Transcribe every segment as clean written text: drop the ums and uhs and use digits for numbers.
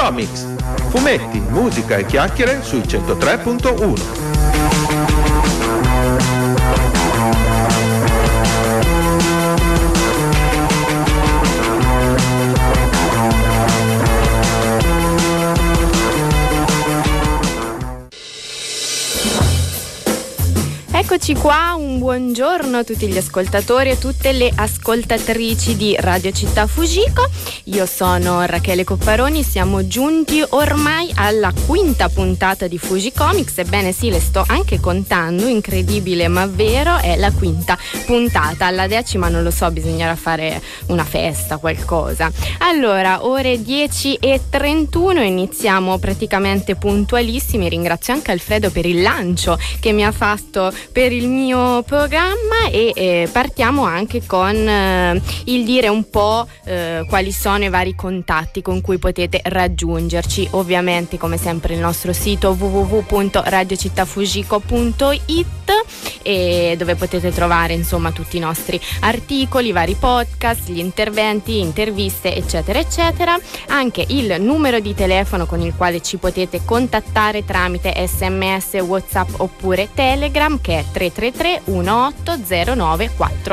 Comics. Fumetti, musica e chiacchiere sui 103.1. Eccoci qua, un buongiorno a tutti gli ascoltatori e tutte le ascoltatrici di Radio Città Fujiko. Io sono Rachele Copparoni, siamo giunti ormai alla quinta puntata di Fujicomics. Ebbene sì, le sto anche contando, incredibile ma vero, è la quinta puntata. Alla 10ª non lo so, bisognerà fare una festa, qualcosa. Allora, ore 10:31, iniziamo praticamente puntualissimi. Ringrazio anche Alfredo per il lancio che mi ha fatto per il mio programma e partiamo anche con il dire un po' quali sono i vari contatti con cui potete raggiungerci. Ovviamente, come sempre, il nostro sito www.radiocittafujiko.it, e dove potete trovare insomma tutti i nostri articoli, i vari podcast, gli interventi, interviste, eccetera eccetera. Anche il numero di telefono con il quale ci potete contattare tramite SMS, WhatsApp oppure Telegram, che è 333 1809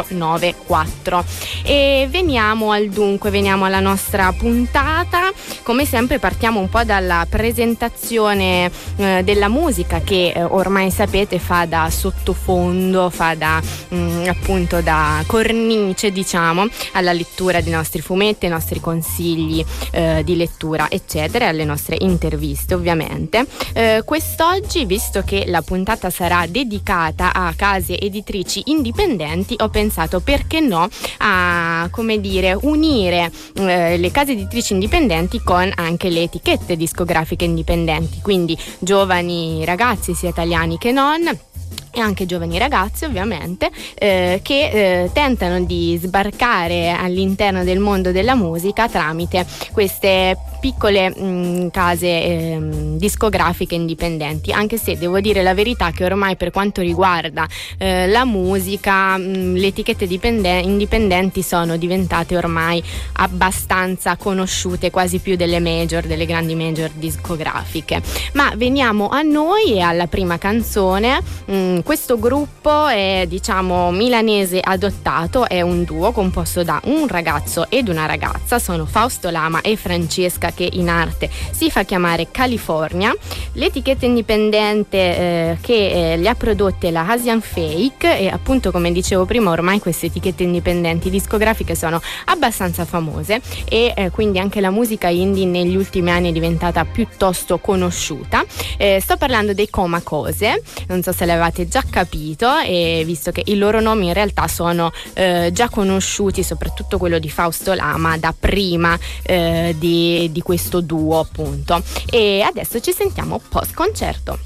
494. E veniamo al dunque, veniamo alla nostra puntata. Come sempre partiamo un po' dalla presentazione della musica che ormai sapete fa da sottofondo, fa da appunto da cornice, diciamo, alla lettura dei nostri fumetti, ai nostri consigli di lettura, eccetera, alle nostre interviste, ovviamente. Quest'oggi, visto che la puntata sarà dedicata a case editrici indipendenti, ho pensato, perché no, a, come dire, unire le case editrici indipendenti con anche le etichette discografiche indipendenti, quindi giovani ragazzi sia italiani che non, e anche giovani ragazzi ovviamente, che tentano di sbarcare all'interno del mondo della musica tramite queste piccole case discografiche indipendenti. Anche se devo dire la verità che ormai, per quanto riguarda la musica, le etichette indipendenti sono diventate ormai abbastanza conosciute, quasi più delle major, delle grandi major discografiche. Ma veniamo a noi e alla prima canzone. Questo gruppo è, diciamo, milanese adottato, è un duo composto da un ragazzo ed una ragazza, sono Fausto Lama e Francesca, che in arte si fa chiamare California. L'etichetta indipendente che li ha prodotte è la Asian Fake, e appunto, come dicevo prima, ormai queste etichette indipendenti discografiche sono abbastanza famose, e quindi anche la musica indie negli ultimi anni è diventata piuttosto conosciuta. Sto parlando dei Coma Cose, non so se l'avete già capito, e visto che i loro nomi in realtà sono già conosciuti, soprattutto quello di Fausto Lama, da prima di questo duo, appunto. E adesso ci sentiamo post concerto.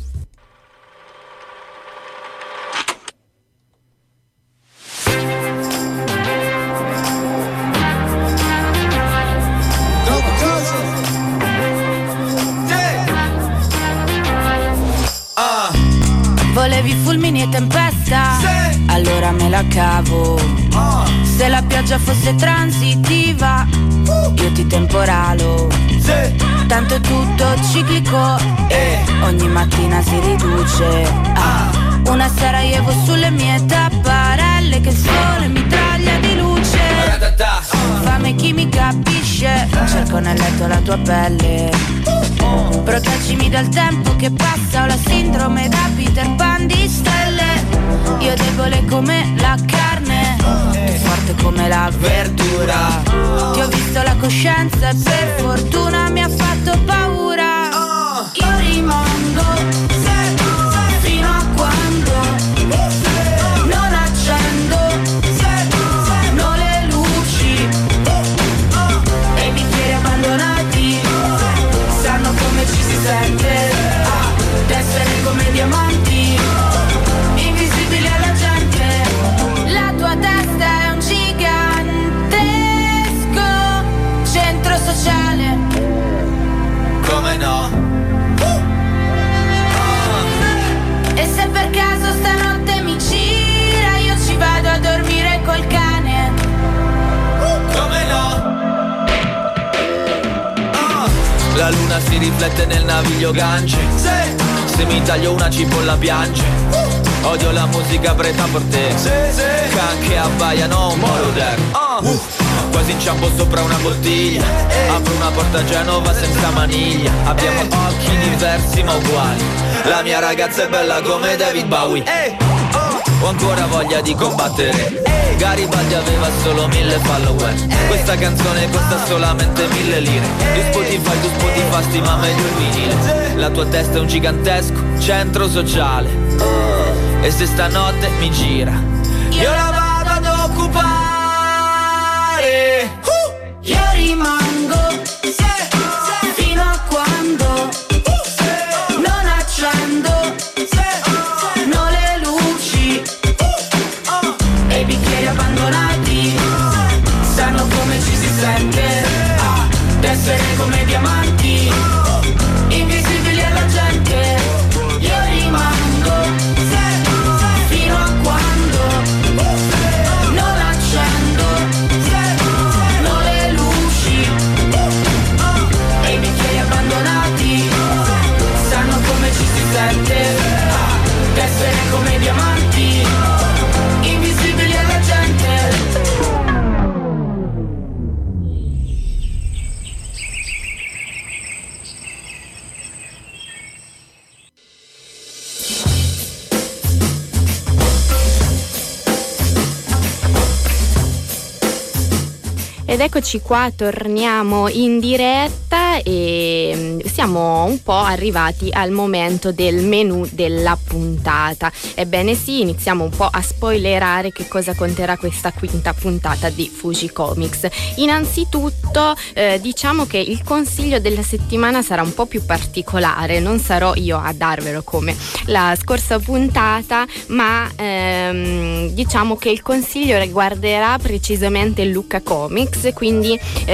Volevi fulmini e tempesta? Sì. Allora me la cavo. Se la pioggia fosse transitiva, io ti temporalo. Sì. Tanto è tutto ciclico, ogni mattina si riduce. Una Sarajevo sulle mie tapparelle, che il sole mi taglia di luce. Fame chi mi capisce, cerco nel letto la tua pelle. Proteggimi dal tempo che passa, ho la sindrome da Peter Pan di stelle. Io debole come la carne, tu forte come la verdura. Ti ho visto la coscienza e per fortuna mi ha fatto paura. Io rimango fino a quando non accendo le luci, e i bicchieri abbandonati sanno come ci si sente d'essere come diamanti invisibili alla gente. La tua testa è un gigantesco centro sociale. Come no? E se per caso si riflette nel naviglio Gange. Se mi taglio una cipolla piange. Odio la musica preta per te. Can che abbaiano un moroder. Quasi inciampo sopra una bottiglia. Apro una porta a Genova senza maniglia. Abbiamo occhi diversi ma uguali. La mia ragazza è bella come David Bowie. Ho ancora voglia di combattere. Garibaldi aveva solo 1000 follower. Questa canzone costa solamente 1000 lire. Io Spotify, tu Spotify, stima meglio il vinile. La tua testa è un gigantesco centro sociale. E se stanotte mi gira, io la vado ad occupare. Io rimango fino a quando non accendo le luci e i bicchieri abbandonati sanno come ci si sente d'essere come diamanti invisibili alla gente. Io rimango fino a quando non accendo le luci e i bicchieri abbandonati sanno come ci si sente d'essere come diamanti invisibili alla gente. Ed eccoci qua, torniamo in diretta e siamo un po' arrivati al momento del menù della puntata. Ebbene sì, iniziamo un po' a spoilerare che cosa conterrà questa quinta puntata di Fuji Comics. Innanzitutto diciamo che il consiglio della settimana sarà un po' più particolare, non sarò io a darvelo come la scorsa puntata, ma diciamo che il consiglio riguarderà precisamente Lucca Comics, quindi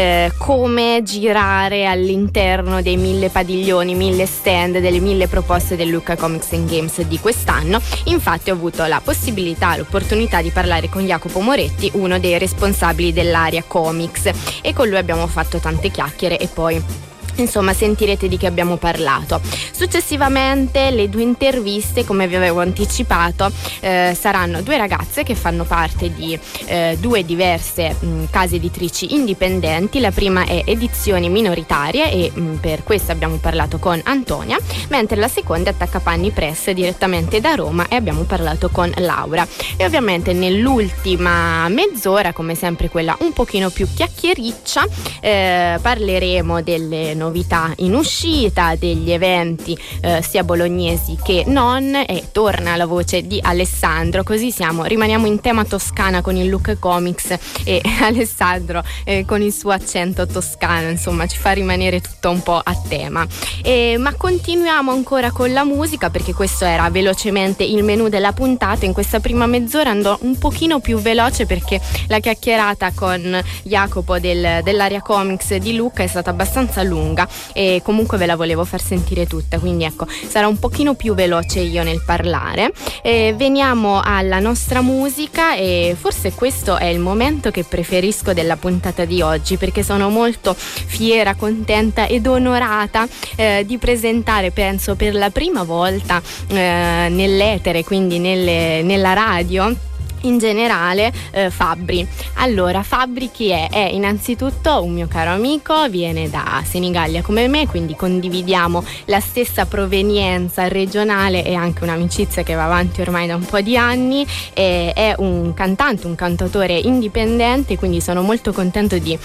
come girare all'interno dei 1000 padiglioni, 1000 stand, delle 1000 proposte del Lucca Comics and Games di quest'anno. Infatti ho avuto la possibilità, l'opportunità di parlare con Jacopo Moretti, uno dei responsabili dell'area comics, e con lui abbiamo fatto tante chiacchiere e poi insomma sentirete di che abbiamo parlato. Successivamente le due interviste, come vi avevo anticipato, saranno due ragazze che fanno parte di due diverse case editrici indipendenti. La prima è Edizioni Minoritarie e per questo abbiamo parlato con Antonia, mentre la seconda è Attaccapanni Press direttamente da Roma e abbiamo parlato con Laura. E ovviamente nell'ultima mezz'ora, come sempre quella un pochino più chiacchiericcia, parleremo delle novità in uscita, degli eventi sia bolognesi che non, e torna la voce di Alessandro, così rimaniamo in tema Toscana con il Lucca Comics e Alessandro con il suo accento toscano, insomma ci fa rimanere tutto un po' a tema. Ma continuiamo ancora con la musica, perché questo era velocemente il menù della puntata. In questa prima mezz'ora andò un pochino più veloce perché la chiacchierata con Jacopo dell'area comics di Lucca è stata abbastanza lunga e comunque ve la volevo far sentire tutta, quindi ecco, sarà un pochino più veloce io nel parlare. Veniamo alla nostra musica e forse questo è il momento che preferisco della puntata di oggi, perché sono molto fiera, contenta ed onorata di presentare, penso per la prima volta nell'etere, quindi nella radio in generale, Fabri. Allora, Fabri chi è? È innanzitutto un mio caro amico, viene da Senigallia come me, quindi condividiamo la stessa provenienza regionale e anche un'amicizia che va avanti ormai da un po' di anni. È un cantante, un cantautore indipendente, quindi sono molto contento di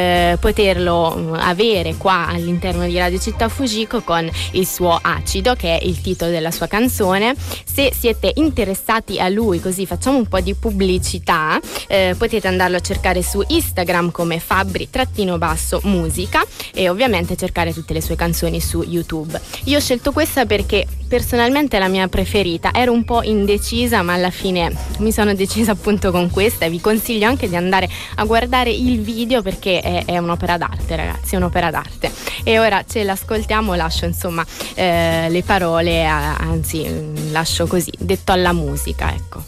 poterlo avere qua all'interno di Radio Città Fujiko con il suo Acido, che è il titolo della sua canzone. Se siete interessati a lui, così facciamo un po' di pubblicità, potete andarlo a cercare su Instagram come Fabri_musica e ovviamente cercare tutte le sue canzoni su YouTube. Io ho scelto questa perché personalmente è la mia preferita, ero un po' indecisa ma alla fine mi sono decisa appunto con questa e vi consiglio anche di andare a guardare il video perché è un'opera d'arte, ragazzi, è un'opera d'arte. E ora ce l'ascoltiamo, lascio insomma le parole, anzi lascio così, detto alla musica, ecco.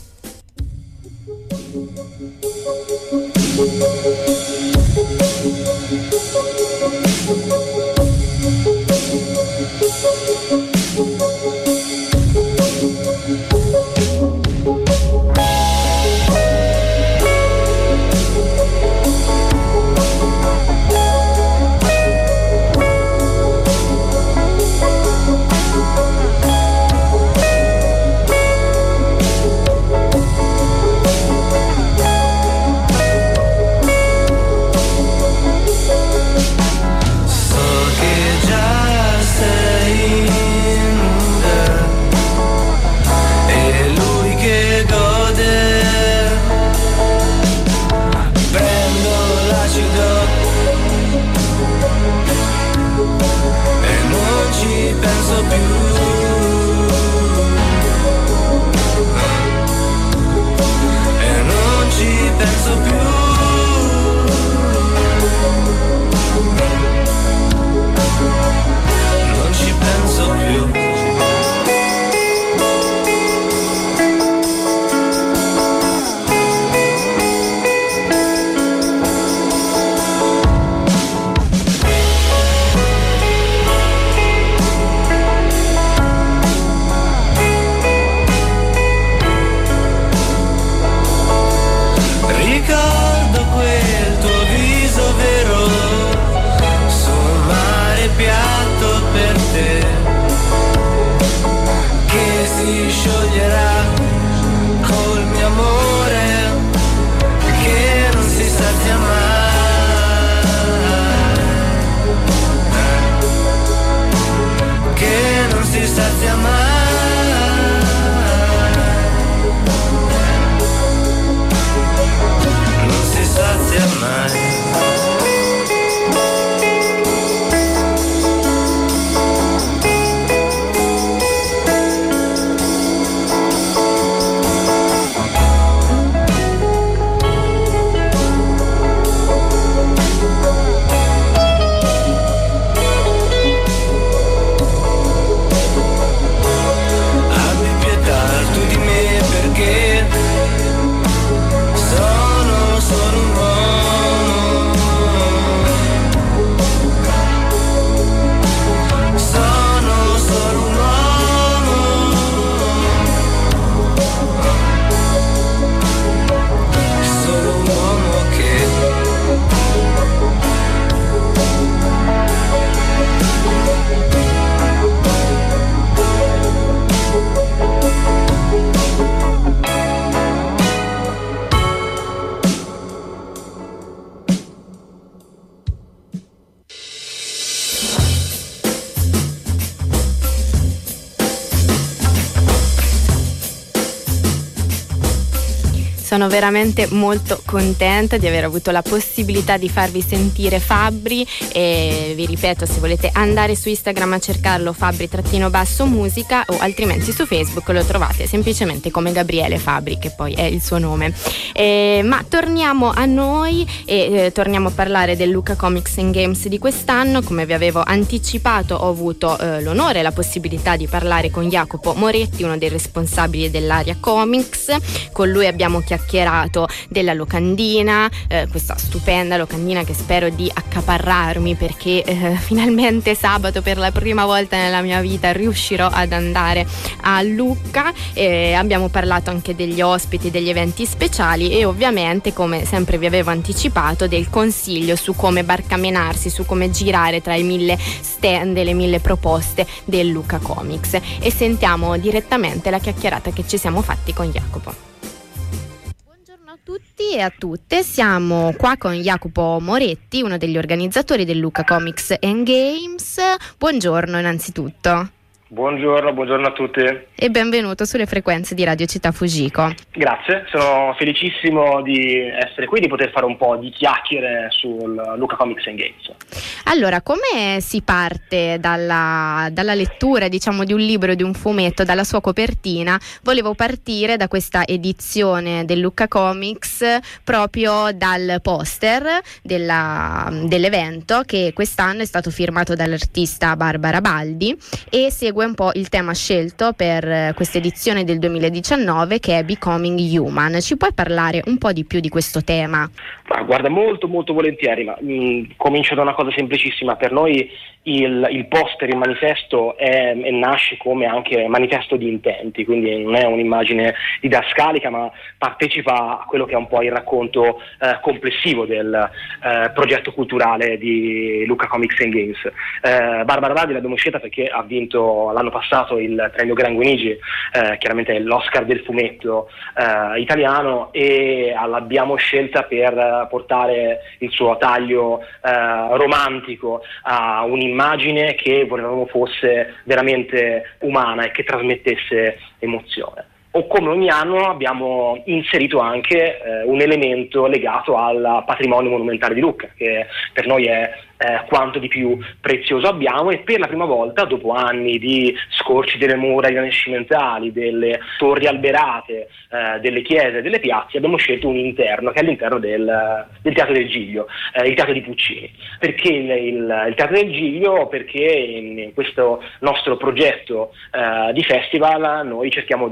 ricordo quel tuo viso vero sul mare piatto per te, che si scioglierà col mio amore, che non si sazia mai, che non si sazia mai. Sono veramente molto contenta di aver avuto la possibilità di farvi sentire Fabbri, e vi ripeto, se volete andare su Instagram a cercarlo, Fabbri_musica, o altrimenti su Facebook lo trovate semplicemente come Gabriele Fabbri, che poi è il suo nome. Ma torniamo a noi e torniamo a parlare del Lucca Comics and Games di quest'anno. Come vi avevo anticipato, ho avuto l'onore e la possibilità di parlare con Jacopo Moretti, uno dei responsabili dell'area comics. Con lui abbiamo chiacchierato della locandina, questa stupenda locandina che spero di accaparrarmi, perché finalmente sabato per la prima volta nella mia vita riuscirò ad andare a Lucca. Abbiamo parlato anche degli ospiti, degli eventi speciali e ovviamente, come sempre vi avevo anticipato, del consiglio su come barcamenarsi, su come girare tra i 1000 stand e le 1000 proposte del Lucca Comics. E sentiamo direttamente la chiacchierata che ci siamo fatti con Jacopo. A tutti e a tutte, siamo qua con Jacopo Moretti, uno degli organizzatori del Lucca Comics and Games. Buongiorno innanzitutto. Buongiorno a tutti. E benvenuto sulle frequenze di Radio Città Fujiko. Grazie, sono felicissimo di essere qui, di poter fare un po' di chiacchiere sul Lucca Comics and Games. Allora, come si parte dalla lettura, diciamo, di un libro, di un fumetto, dalla sua copertina? Volevo partire da questa edizione del Lucca Comics, proprio dal poster dell'evento, che quest'anno è stato firmato dall'artista Barbara Baldi e segue un po' il tema scelto per questa edizione del 2019, che è Becoming Human. Ci puoi parlare un po' di più di questo tema? Guarda, molto volentieri, ma comincio da una cosa semplicissima. Per noi il poster, il manifesto nasce come anche manifesto di intenti, quindi non è un'immagine didascalica, ma partecipa a quello che è un po' il racconto complessivo del progetto culturale di Lucca Comics and Games. Barbara Baldi l'abbiamo scelta perché ha vinto l'anno passato il premio Gran Guinigi, chiaramente l'Oscar del fumetto italiano, e l'abbiamo scelta per portare il suo taglio romantico a un'immagine che volevamo fosse veramente umana e che trasmettesse emozione. O come ogni anno abbiamo inserito anche un elemento legato al patrimonio monumentale di Lucca, che per noi è quanto di più prezioso abbiamo, e per la prima volta, dopo anni di scorci delle mura rinascimentali, delle torri alberate, delle chiese, delle piazze, abbiamo scelto un interno che è all'interno del Teatro del Giglio, il Teatro di Puccini. Perché il Teatro del Giglio? Perché in questo nostro progetto di festival noi cerchiamo di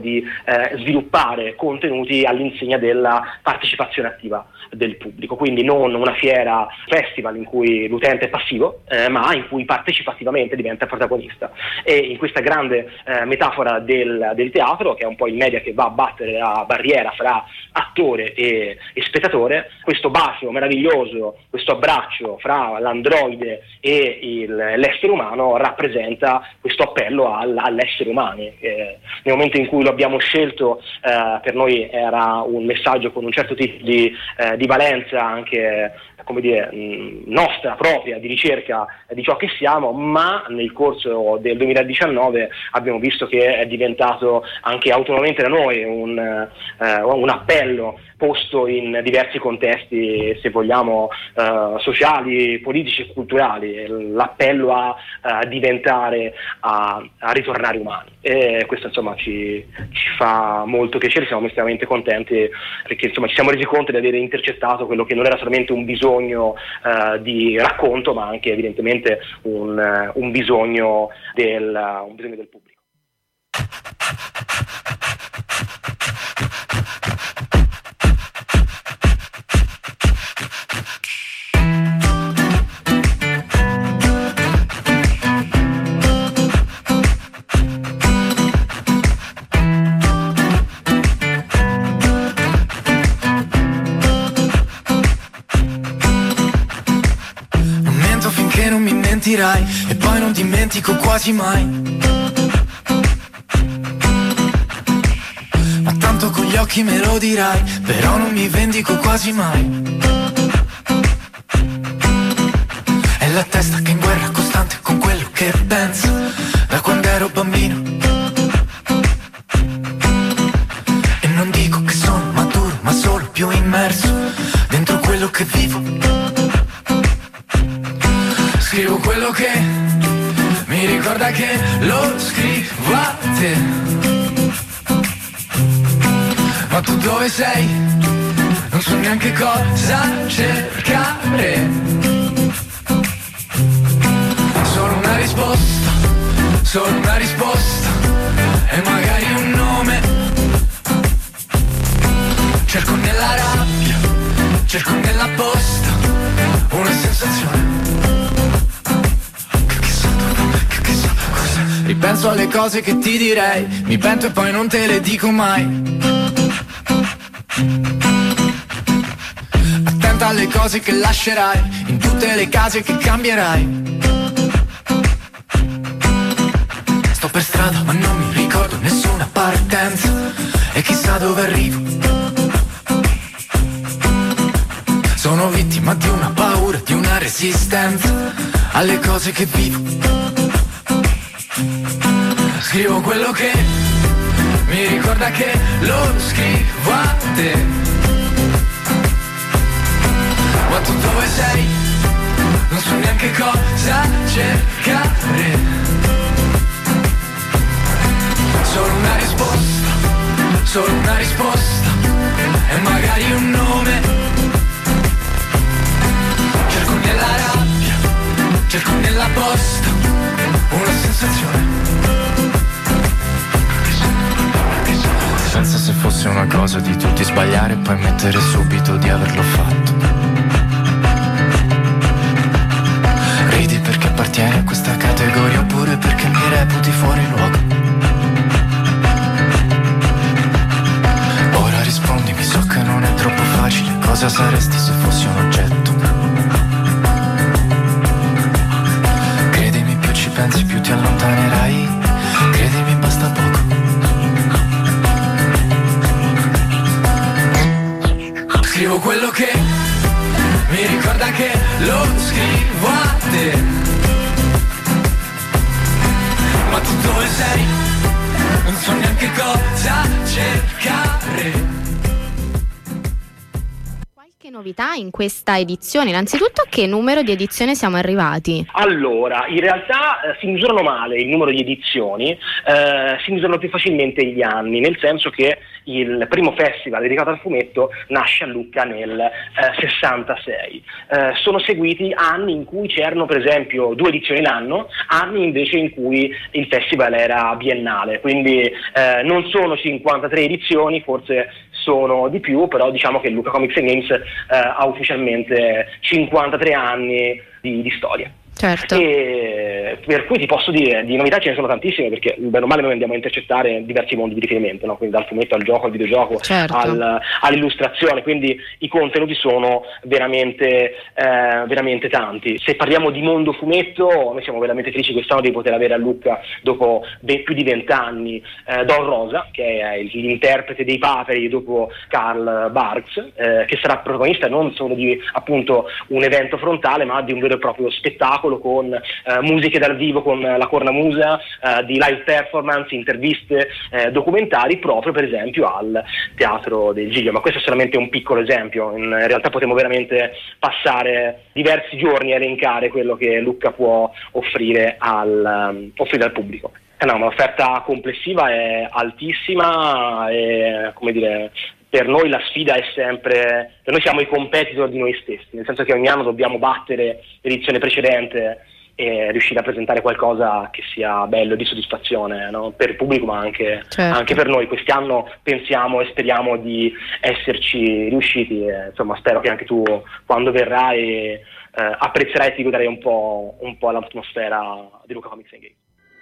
sviluppare contenuti all'insegna della partecipazione attiva del pubblico, quindi non una fiera festival in cui l'utente è passivo, ma in cui partecipativamente diventa protagonista. E in questa grande metafora del teatro, che è un po' il media che va a battere la barriera fra attore e spettatore, questo bacio meraviglioso, questo abbraccio fra l'androide e l'essere umano rappresenta questo appello all'essere umano. Nel momento in cui lo abbiamo scelto, per noi era un messaggio con un certo tipo di valenza anche, come dire, nostra propria, di ricerca di ciò che siamo, ma nel corso del 2019 abbiamo visto che è diventato anche autonomamente da noi un appello posto in diversi contesti, se vogliamo, sociali, politici e culturali, l'appello a diventare, a ritornare umani. E questo insomma ci fa molto piacere, siamo estremamente contenti perché insomma ci siamo resi conto di aver intercettato quello che non era solamente un bisogno di racconto, ma anche evidentemente un bisogno del pubblico. Non mi mentirai e poi non dimentico quasi mai. Ma tanto con gli occhi me lo dirai, però non mi vendico quasi mai. È la testa che è in guerra costante con quello che penso da quando ero bambino. E non dico che sono maturo, ma solo più immerso dentro quello che vivo. Scrivo quello che mi ricorda che lo scrivo a te. Ma tu dove sei? Non so neanche cosa cercare. Solo una risposta e magari un nome. Cerco nella rabbia, cerco nella posta una sensazione. Ripenso alle cose che ti direi, mi pento e poi non te le dico mai. Attenta alle cose che lascerai, in tutte le case che cambierai. Sto per strada ma non mi ricordo nessuna partenza, e chissà dove arrivo. Sono vittima di una paura, di una resistenza alle cose che vivo. Scrivo quello che mi ricorda che lo scrivo a te. Ma tu dove sei? Non so neanche cosa cercare. Solo una risposta e magari un nome. Cerco nella rabbia, cerco nella posta una sensazione. Pensa se fosse una cosa di tutti sbagliare e poi ammettere subito di averlo fatto. Ridi perché appartieni a questa categoria oppure perché mi reputi fuori luogo. Ora rispondimi, so che non è troppo facile. Cosa saresti se fossi un oggetto? Credimi, più ci pensi più ti allontanerai. Credimi, basta poco. Scrivo quello che mi ricorda che lo scrivo a te. Ma tu dove sei? Non so neanche cosa cercare. Qualche novità in questa edizione? Innanzitutto, che numero di edizione siamo arrivati? Allora, in realtà si misurano male il numero di edizioni, si misurano più facilmente gli anni, nel senso che il primo festival dedicato al fumetto nasce a Lucca nel 66. Sono seguiti anni in cui c'erano per esempio 2 edizioni l'anno, anni invece in cui il festival era biennale, quindi non sono 53 edizioni, forse sono di più, però diciamo che Lucca Comics and Games ha ufficialmente 53 anni di storia. Certo. E per cui ti posso dire, di novità ce ne sono tantissime, perché bene o male noi andiamo a intercettare diversi mondi di riferimento, no? Quindi dal fumetto al gioco, al videogioco, certo, all'illustrazione, quindi i contenuti sono veramente tanti. Se parliamo di mondo fumetto, noi siamo veramente felici quest'anno di poter avere a Lucca, dopo più di 20 anni, Don Rosa, che è l'interprete dei Paperi dopo Karl Barks, che sarà protagonista non solo di appunto un evento frontale, ma di un vero e proprio spettacolo con musiche dal vivo con la cornamusa, di live performance, interviste, documentari, proprio per esempio al Teatro del Giglio. Ma questo è solamente un piccolo esempio, in realtà potremmo veramente passare diversi giorni a elencare quello che Lucca può offrire al pubblico. No, ma l'offerta complessiva è altissima e, come dire, per noi la sfida è sempre, per noi siamo i competitor di noi stessi, nel senso che ogni anno dobbiamo battere l'edizione precedente e riuscire a presentare qualcosa che sia bello, di soddisfazione, no? Per il pubblico ma anche, certo, anche per noi. Quest'anno pensiamo e speriamo di esserci riusciti, insomma spero che anche tu quando verrai apprezzerai e ti godrai un po' l'atmosfera di Lucca Comics and Games.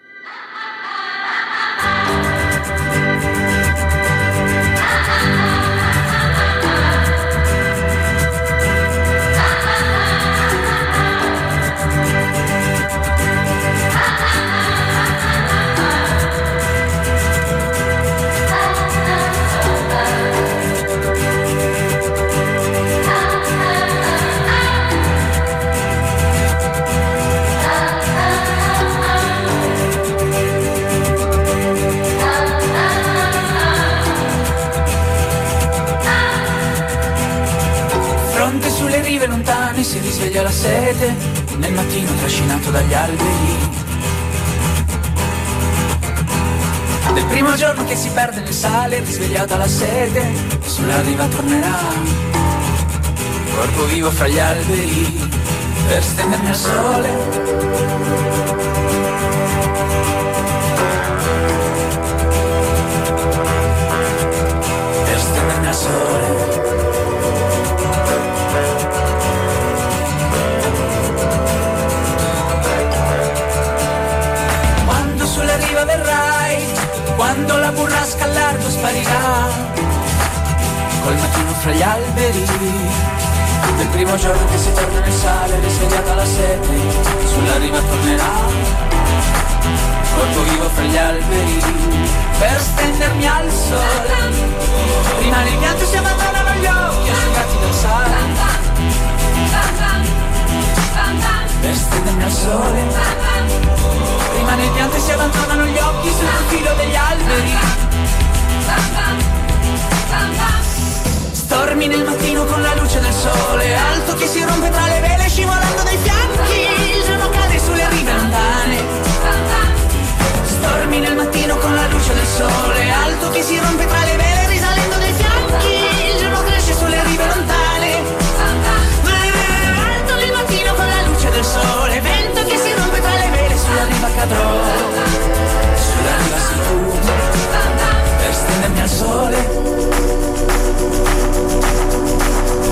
Sulle rive lontane si risveglia la sete, nel mattino trascinato dagli alberi. Del primo giorno che si perde nel sale, risvegliata la sete, sulla riva tornerà. Corpo vivo fra gli alberi, per stendermi al sole. Per stendermi al sole. Verrai, quando la burrasca al largo sparirà, col mattino fra gli alberi, del primo giorno che si torna nel sale, risvegliata la sete, sulla riva tornerà, corpo vivo fra gli alberi, per stendermi al sole, prima le piante si abbandonano gli occhi asciugati dal sale, per stendermi al sole. Prima le piante si abbandonano gli occhi sul filo degli alberi. Stormi nel mattino con la luce del sole, alto che si rompe tra le vele scivolando dai fianchi, il giorno cade sulle rive lontane. Stormi nel mattino con la luce del sole, alto che si rompe tra le vele risalendo dai fianchi, il giorno cresce sulle rive lontane. Alto nel mattino con la luce del sole, vento che si rompe tra le vele, sulla riva cadrò, sulla riva sicuro, per stendermi al sole.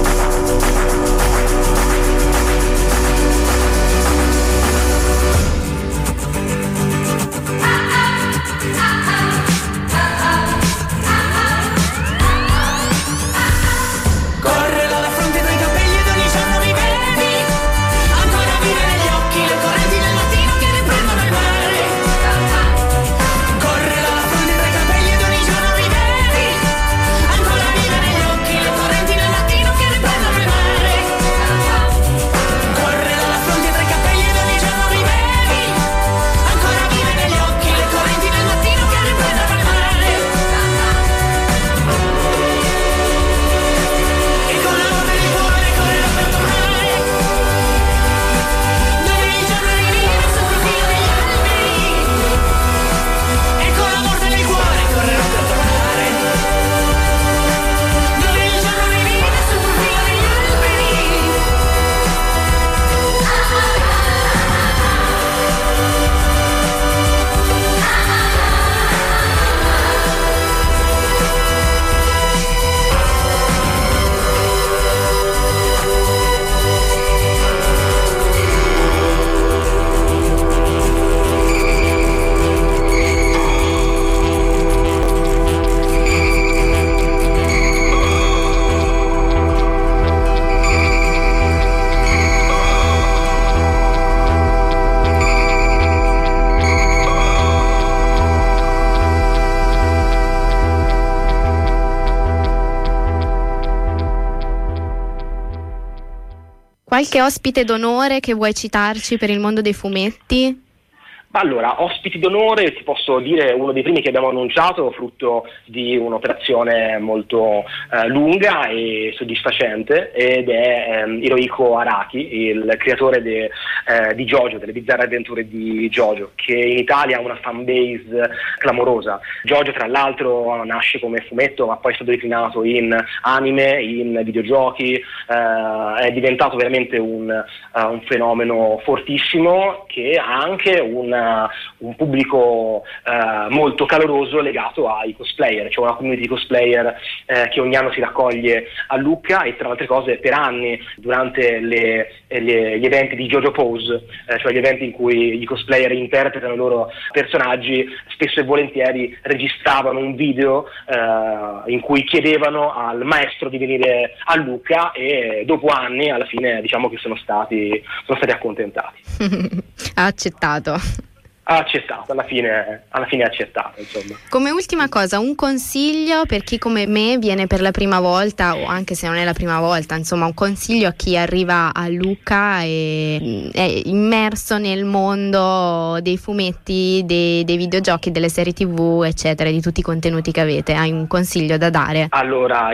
Qualche ospite d'onore che vuoi citarci per il mondo dei fumetti? Allora, ospiti d'onore, ti posso dire uno dei primi che abbiamo annunciato, frutto di un'operazione molto lunga e soddisfacente, ed è Hirohiko Araki, il creatore di JoJo, delle bizzarre avventure di JoJo, che in Italia ha una fanbase clamorosa. JoJo, tra l'altro, nasce come fumetto, ma poi è stato declinato in anime, in videogiochi, è diventato veramente un fenomeno fortissimo che ha anche un pubblico molto caloroso legato ai cosplayer. C'è una community di cosplayer che ogni anno si raccoglie a Lucca, e tra le altre cose per anni durante gli eventi di JoJo Pose, cioè gli eventi in cui i cosplayer interpretano i loro personaggi, spesso e volentieri registravano un video in cui chiedevano al maestro di venire a Lucca, e dopo anni alla fine diciamo che sono stati accontentati. Ha accettato. Ha accettato, alla fine ha accettato, insomma. Come ultima cosa, un consiglio per chi come me viene per la prima volta, o anche se non è la prima volta, insomma un consiglio a chi arriva a Lucca e è immerso nel mondo dei fumetti, dei videogiochi, delle serie TV, eccetera, di tutti i contenuti che avete. Hai un consiglio da dare? Allora,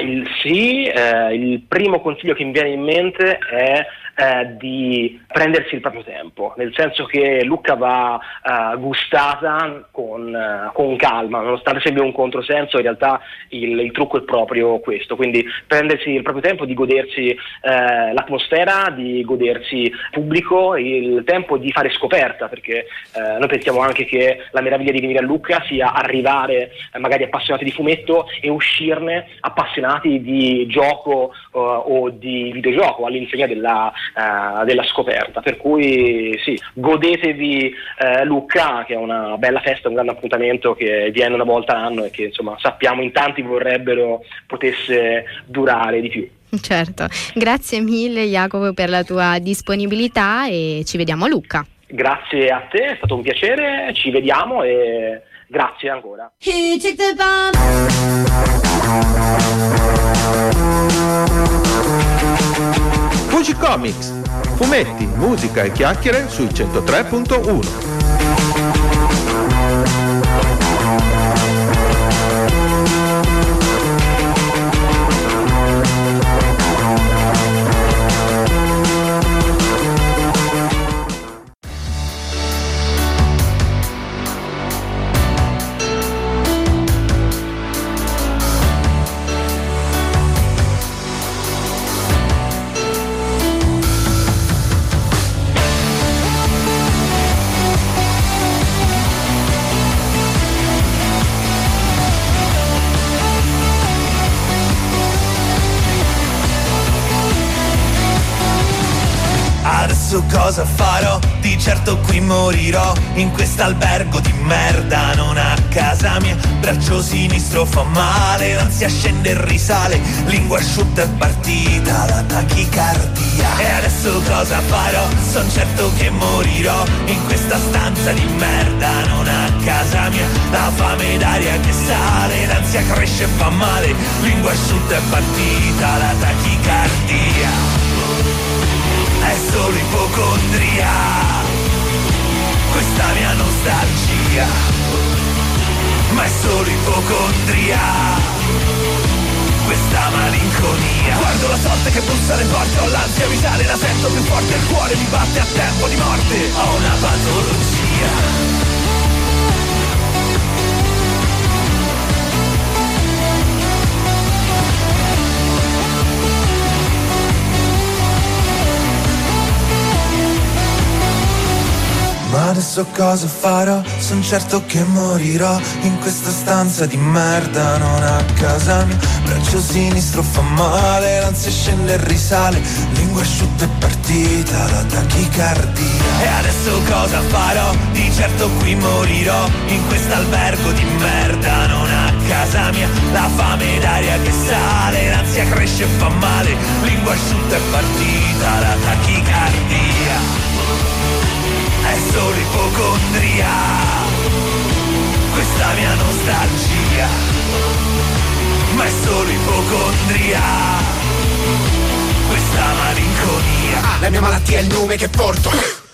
il primo consiglio che mi viene in mente è di prendersi il proprio tempo, nel senso che Lucca va gustata con calma, nonostante sembri un controsenso, in realtà il trucco è proprio questo, quindi prendersi il proprio tempo di godersi l'atmosfera, di godersi pubblico, il tempo di fare scoperta, perché noi pensiamo anche che la meraviglia di venire a Lucca sia arrivare magari appassionati di fumetto e uscirne appassionati di gioco o di videogioco, all'insegna della scoperta. Per cui sì, godetevi Lucca, che è una bella festa, un grande appuntamento che viene una volta all'anno e che insomma sappiamo in tanti vorrebbero potesse durare di più. Certo, grazie mille Jacopo per la tua disponibilità e ci vediamo a Lucca. Grazie a te, è stato un piacere, ci vediamo e grazie ancora. Fuji Comics, fumetti, musica e chiacchiere sui 103.1. Cosa farò? Di certo qui morirò in quest'albergo di merda, non a casa mia. Braccio sinistro fa male, l'ansia scende e risale, lingua asciutta è partita la tachicardia. E adesso cosa farò? Son certo che morirò in questa stanza di merda, non a casa mia. La fame d'aria che sale, l'ansia cresce e fa male, lingua asciutta è partita la tachicardia. È solo ipocondria, questa mia nostalgia, ma è solo ipocondria, questa malinconia. Guardo la sorte che bussa alle porte, ho l'ansia mi sale, la sento più forte, il cuore mi batte a tempo di morte, ho una patologia. Ma adesso cosa farò? Son certo che morirò in questa stanza di merda, non a casa mia. Braccio sinistro fa male, l'ansia scende e risale, lingua asciutta è partita la tachicardia. E adesso cosa farò? Di certo qui morirò in quest'albergo di merda, non a casa mia. La fame d'aria che sale, l'ansia cresce e fa male, lingua asciutta è partita la tachicardia. È solo ipocondria, questa mia nostalgia, ma è solo ipocondria, questa malinconia. La mia malattia è il nome che porto.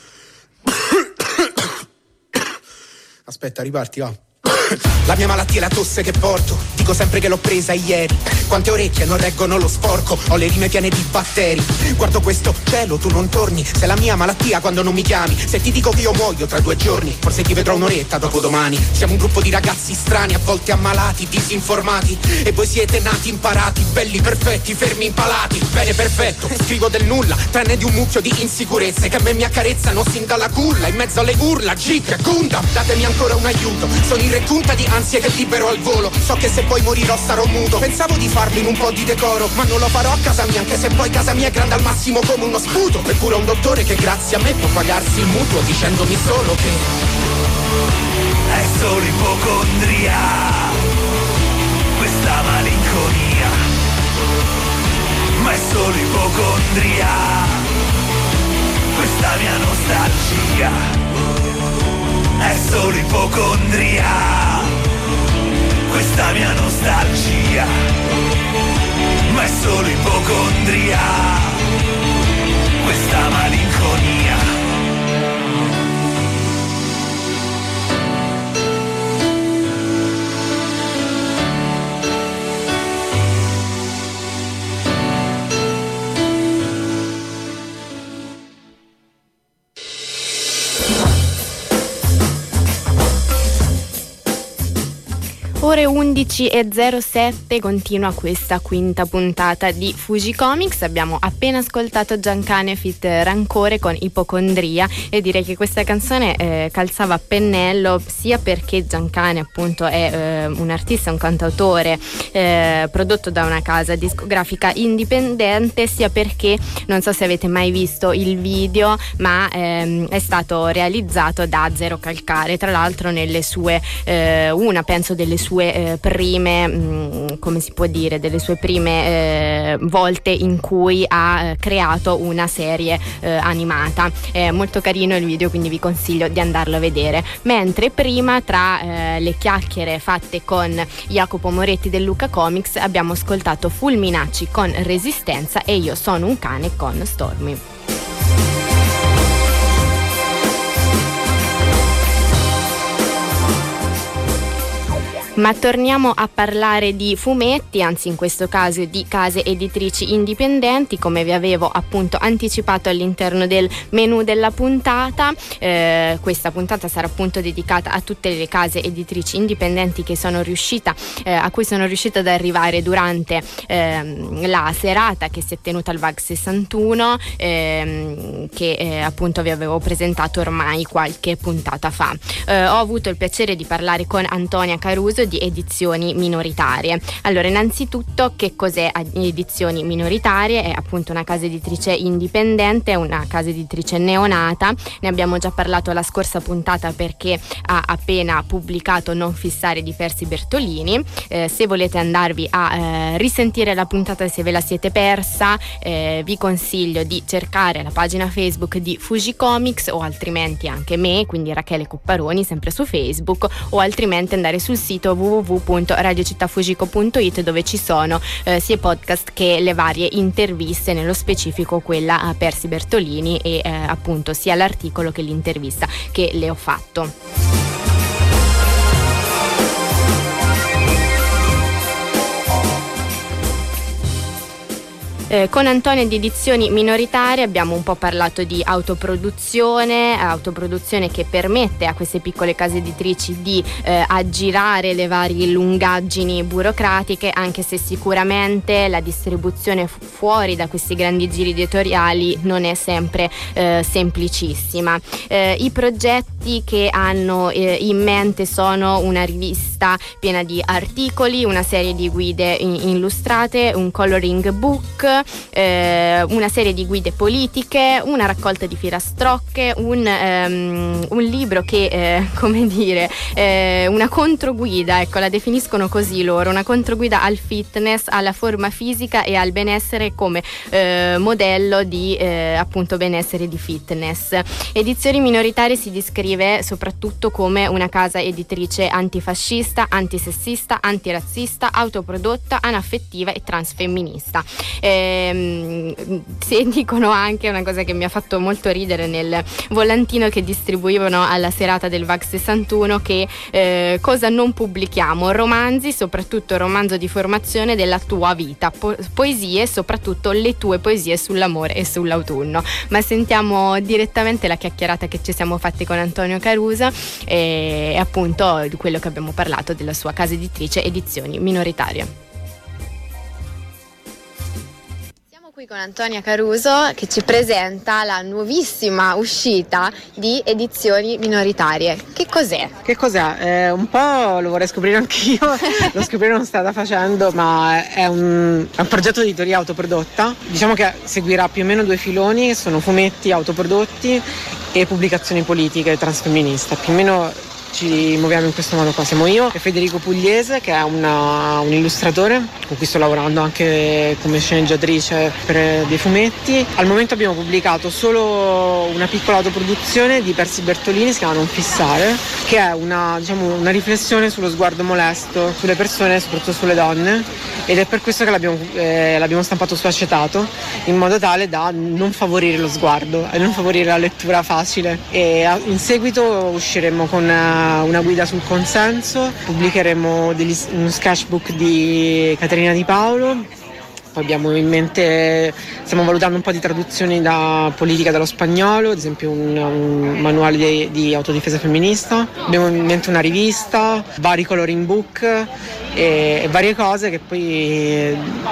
Aspetta, riparti, va. La mia malattia è la tosse che porto. Dico sempre che l'ho presa ieri. Quante orecchie non reggono lo sporco. Ho le rime piene di batteri. Guardo questo cielo, tu non torni. Sei la mia malattia quando non mi chiami. Se ti dico che io muoio tra 2 giorni, forse ti vedrò un'oretta dopo domani. Siamo un gruppo di ragazzi strani, a volte ammalati, disinformati. E voi siete nati imparati, belli, perfetti, fermi, impalati. Bene, perfetto, scrivo del nulla, tranne di un mucchio di insicurezze che a me mi accarezzano sin dalla culla. In mezzo alle urla, Gip e Gundam, datemi ancora un aiuto. Sono in punta di ansie che libero al volo. So che se poi morirò sarò muto. Pensavo di farlo in un po' di decoro, ma non lo farò a casa mia, anche se poi casa mia è grande al massimo come uno sputo. Eppure un dottore che grazie a me può pagarsi il mutuo, dicendomi solo che è solo ipocondria, questa malinconia. Ma è solo ipocondria, questa mia nostalgia. È solo ipocondria, questa mia nostalgia. Ma è solo ipocondria, questa malinconia. Ore 11:07, continua questa quinta puntata di Fuji Comics. Abbiamo appena ascoltato Giancane feat. Rancore con Ipocondria e direi che questa canzone calzava a pennello, sia perché Giancane appunto è un artista, un cantautore prodotto da una casa discografica indipendente, sia perché non so se avete mai visto il video, ma è stato realizzato da Zero Calcare, tra l'altro nelle sue penso delle sue prime, come si può dire, delle sue prime volte in cui ha creato una serie animata. È molto carino il video, quindi vi consiglio di andarlo a vedere. Mentre prima, tra le chiacchiere fatte con Jacopo Moretti del Luca Comics, abbiamo ascoltato Fulminacci con Resistenza e Io sono un cane con Stormy. Ma torniamo a parlare di fumetti, anzi in questo caso di case editrici indipendenti, come vi avevo appunto anticipato all'interno del menu della puntata. Questa puntata sarà appunto dedicata a tutte le case editrici indipendenti che sono riuscita a cui sono riuscita ad arrivare durante la serata che si è tenuta al VAG 61, che appunto vi avevo presentato ormai qualche puntata fa. Ho avuto il piacere di parlare con Antonia Caruso di Edizioni Minoritarie. Allora, innanzitutto, che cos'è Edizioni Minoritarie? È appunto una casa editrice indipendente, una casa editrice neonata. Ne abbiamo già parlato la scorsa puntata perché ha appena pubblicato Non fissare di Persi Bertolini. Se volete andarvi a risentire la puntata, se ve la siete persa, vi consiglio di cercare la pagina Facebook di Fuji Comics, o altrimenti anche me, quindi Rachele Copparoni, sempre su Facebook, o altrimenti andare sul sito www.radiocittafugico.it, dove ci sono sia i podcast che le varie interviste, nello specifico quella a Persi Bertolini e appunto sia l'articolo che l'intervista che le ho fatto. Con Antonia di Edizioni Minoritarie abbiamo un po' parlato di autoproduzione che permette a queste piccole case editrici di aggirare le varie lungaggini burocratiche, anche se sicuramente la distribuzione fuori da questi grandi giri editoriali non è sempre semplicissima. I progetti che hanno in mente sono una rivista piena di articoli, una serie di guide illustrate, un coloring book, una serie di guide politiche, una raccolta di filastrocche, un libro che una controguida, ecco, la definiscono così loro, una controguida al fitness, alla forma fisica e al benessere come modello di appunto benessere di fitness. Edizioni Minoritarie si descrive soprattutto come una casa editrice antifascista, femminista, antisessista, antirazzista, autoprodotta, anaffettiva e transfemminista. Si dicono anche una cosa che mi ha fatto molto ridere nel volantino che distribuivano alla serata del VAG 61, che cosa non pubblichiamo: romanzi, soprattutto romanzo di formazione della tua vita, poesie, soprattutto le tue poesie sull'amore e sull'autunno. Ma sentiamo direttamente la chiacchierata che ci siamo fatti con Antonio Caruso e appunto di quello che abbiamo parlato della sua casa editrice Edizioni Minoritarie. Qui con Antonia Caruso che ci presenta la nuovissima uscita di Edizioni Minoritarie. Che cos'è? Che cos'è? Un po' lo vorrei scoprire anch'io, lo scoprire non strada facendo, ma è un progetto di editoria autoprodotta. Diciamo che seguirà più o meno 2 filoni, sono fumetti autoprodotti e pubblicazioni politiche transfemministe. Più o meno ci muoviamo in questo modo qua. Siamo io e Federico Pugliese, che è un illustratore con cui sto lavorando anche come sceneggiatrice per dei fumetti. Al momento abbiamo pubblicato solo una piccola autoproduzione di Percy Bertolini, si chiama Non fissare, che è una riflessione sullo sguardo molesto sulle persone, soprattutto sulle donne, ed è per questo che l'abbiamo stampato su acetato, in modo tale da non favorire lo sguardo e non favorire la lettura facile. E in seguito usciremo con una guida sul consenso, pubblicheremo uno sketchbook di Caterina Di Paolo. Poi abbiamo in mente, stiamo valutando un po' di traduzioni da politica dallo spagnolo, ad esempio un manuale di autodifesa femminista. Abbiamo in mente una rivista, vari coloring book e varie cose che poi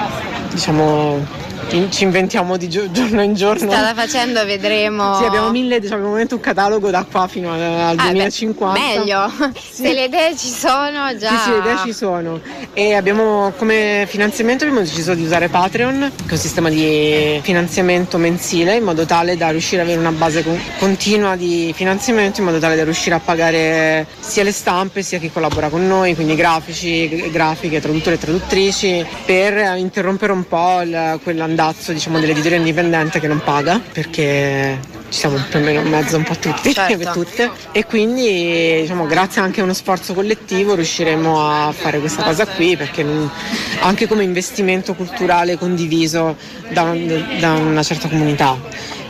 ci inventiamo di giorno in giorno. Strada facendo vedremo. Sì, abbiamo 1000, al momento un catalogo da qua fino al 2050. Meglio, sì. Se le idee ci sono già. Sì, le idee ci sono. E abbiamo come finanziamento abbiamo deciso di usare Patreon, che è un sistema di finanziamento mensile, in modo tale da riuscire ad avere una base continua di finanziamento, in modo tale da riuscire a pagare sia le stampe sia chi collabora con noi, quindi grafici, grafiche, traduttori e traduttrici, per interrompere un po' quell'andazzo dell'editoria indipendente che non paga, perché ci siamo più o meno in mezzo un po' tutti, certo. Tutte, e quindi grazie anche a uno sforzo collettivo riusciremo a fare questa cosa qui, perché anche come investimento culturale condiviso da una certa comunità.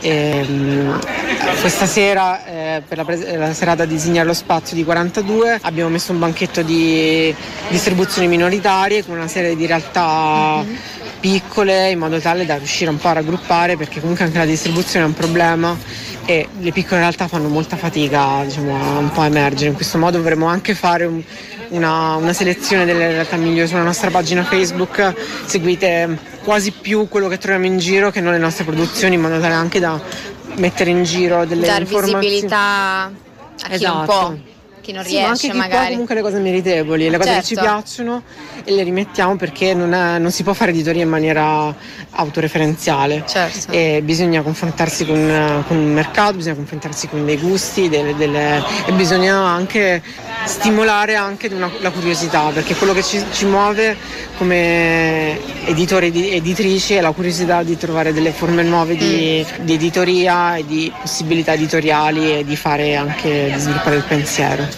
Questa sera per la serata Disegnare lo spazio di 42 abbiamo messo un banchetto di distribuzioni minoritarie con una serie di realtà piccole, in modo tale da riuscire un po' a raggruppare, perché comunque anche la distribuzione è un problema e le piccole realtà fanno molta fatica a un po' emergere. In questo modo dovremo anche fare una selezione delle realtà migliori sulla nostra pagina Facebook. Seguite quasi più quello che troviamo in giro che non le nostre produzioni, in modo tale anche da mettere in giro delle informazioni. Dar visibilità a chi un po', chi non riesce, ma anche chi magari. Può, comunque le cose meritevoli, le cose che ci piacciono, e le rimettiamo, perché non si può fare editoria in maniera autoreferenziale. Certo. E bisogna confrontarsi con un mercato, bisogna confrontarsi con dei gusti, e bisogna anche stimolare anche la curiosità, perché quello che ci muove come editori ed editrici è la curiosità di trovare delle forme nuove di editoria e di possibilità editoriali, e di sviluppare il pensiero.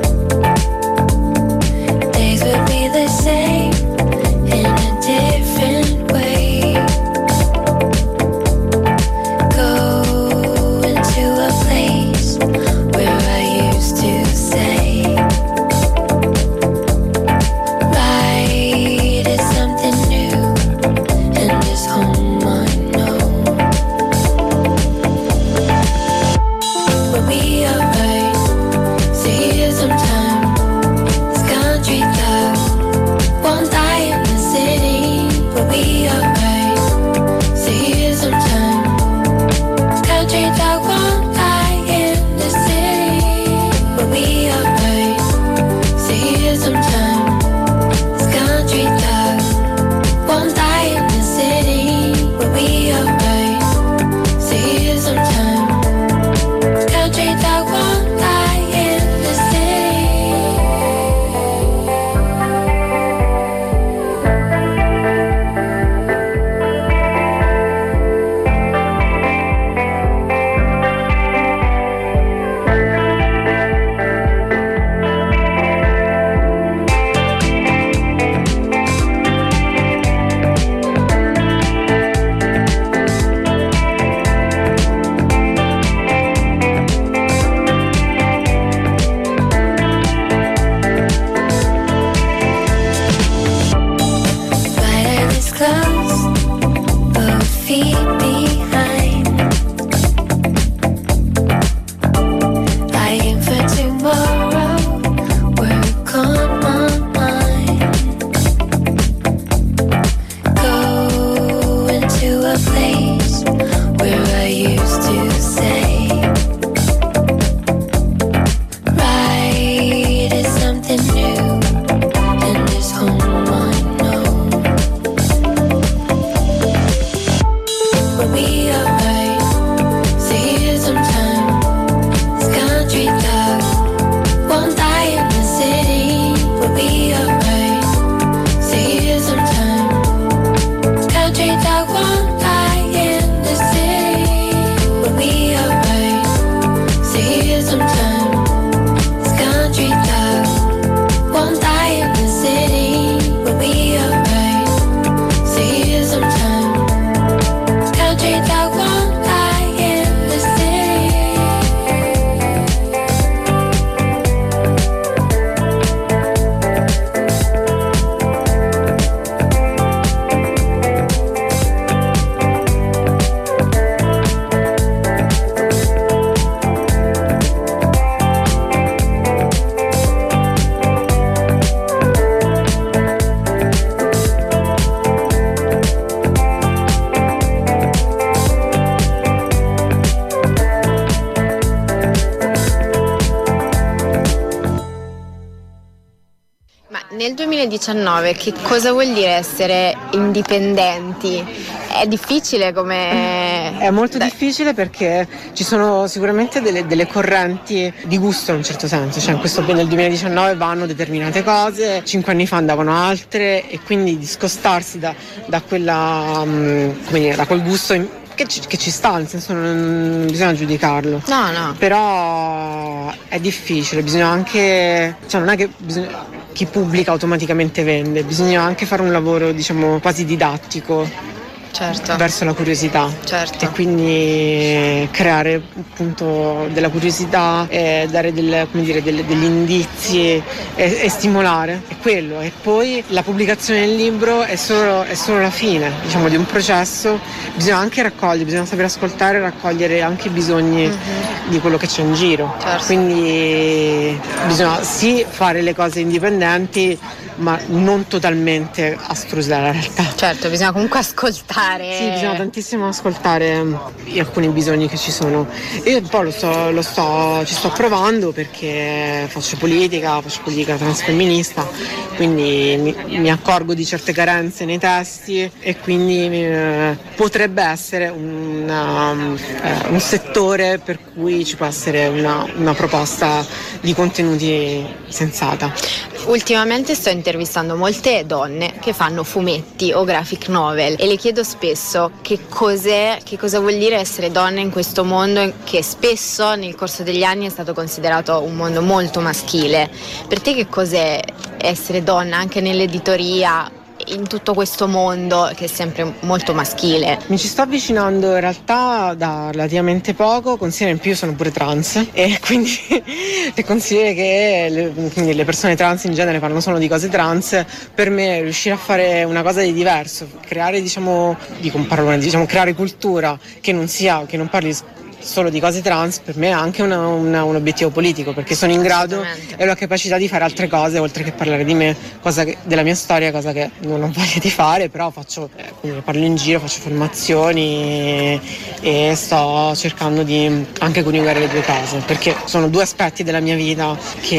Days would be the same in a different Nel 2019 che cosa vuol dire essere indipendenti? È difficile come... È molto difficile perché ci sono sicuramente delle correnti di gusto in un certo senso, cioè nel 2019 vanno determinate cose, 5 anni fa andavano altre e quindi discostarsi da quella, come dire, da quel gusto che ci sta, nel senso non bisogna giudicarlo. No. Però è difficile, bisogna anche, cioè non è che chi pubblica automaticamente vende, bisogna anche fare un lavoro, diciamo, quasi didattico. Certo. Verso la curiosità. Certo. E quindi creare appunto della curiosità, dare degli indizi e stimolare, è quello. E poi la pubblicazione del libro è solo la fine, diciamo, di un processo. Bisogna anche raccogliere, bisogna sapere ascoltare e raccogliere anche i bisogni di quello che c'è in giro. Certo. Quindi bisogna sì fare le cose indipendenti, ma non totalmente astrusi dalla realtà. Certo, bisogna comunque ascoltare. Sì, bisogna tantissimo ascoltare alcuni bisogni che ci sono. Io un po' ci sto provando perché faccio politica transfemminista, quindi mi accorgo di certe carenze nei testi e quindi potrebbe essere un settore per cui ci può essere una proposta di contenuti sensata. Ultimamente sto intervistando molte donne che fanno fumetti o graphic novel e le chiedo spesso che cosa vuol dire essere donna in questo mondo che spesso nel corso degli anni è stato considerato un mondo molto maschile. Per te che cos'è essere donna anche nell'editoria, in tutto questo mondo che è sempre molto maschile? Mi ci sto avvicinando in realtà da relativamente poco, considera in più sono pure trans e quindi se consideri che le persone trans in genere parlano solo di cose trans, per me riuscire a fare una cosa di diverso, creare creare cultura che non parli solo di cose trans, per me è anche un obiettivo politico, perché sono in grado e ho la capacità di fare altre cose oltre che parlare di me, della mia storia, cosa che non ho voglia di fare, però parlo in giro, faccio formazioni e sto cercando di anche coniugare le due cose, perché sono due aspetti della mia vita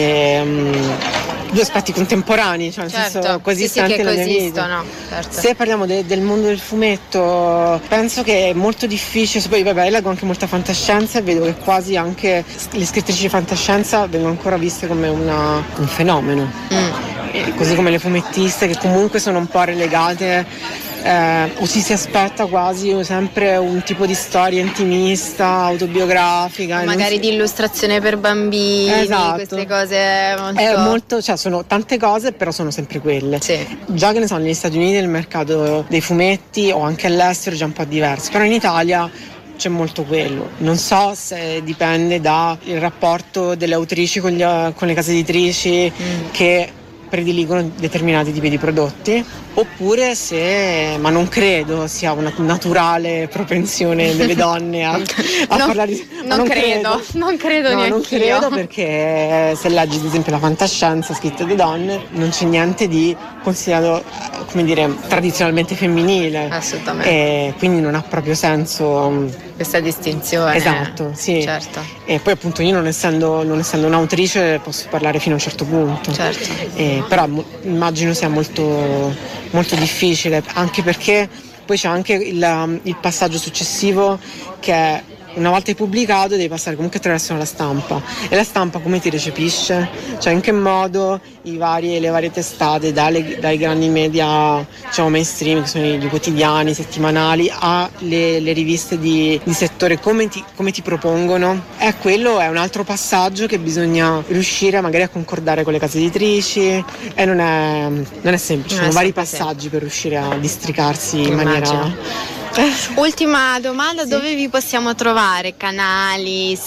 due aspetti contemporanei, cioè nel senso coesistenti nella mia vita. Certo. Se parliamo del mondo del fumetto, penso che è molto difficile, poi vabbè, leggo anche molta fantascienza e vedo che quasi anche le scrittrici di fantascienza vengono ancora viste come un fenomeno, così come le fumettiste che comunque sono un po' relegate. O si aspetta quasi sempre un tipo di storia intimista, autobiografica, magari di illustrazione per bambini, esatto. Queste cose molto, cioè sono tante cose, però sono sempre quelle. Sì. Già che ne so, negli Stati Uniti il mercato dei fumetti o anche all'estero è già un po' diverso, però in Italia c'è molto quello. Non so se dipende dal rapporto delle autrici con le case editrici che prediligono determinati tipi di prodotti, oppure ma non credo sia una naturale propensione delle donne a parlare di... Non credo neanche non credo, perché se leggi ad esempio la fantascienza scritta da donne non c'è niente di considerato, come dire, tradizionalmente femminile. Assolutamente. E quindi non ha proprio senso questa distinzione. Esatto, sì. Certo. E poi appunto io non essendo un'autrice posso parlare fino a un certo punto. Certo. Però immagino sia molto, molto difficile, anche perché poi c'è anche il passaggio successivo che è, una volta pubblicato devi passare comunque attraverso la stampa, e la stampa come ti recepisce? Cioè in che modo le varie testate, dai grandi media, diciamo mainstream, che sono i quotidiani, settimanali, alle riviste di settore, come ti propongono? Quello è un altro passaggio che bisogna riuscire magari a concordare con le case editrici, e non è semplice, sono vari passaggi per riuscire a districarsi in maniera... Ultima domanda, sì. Dove vi possiamo trovare? Canali,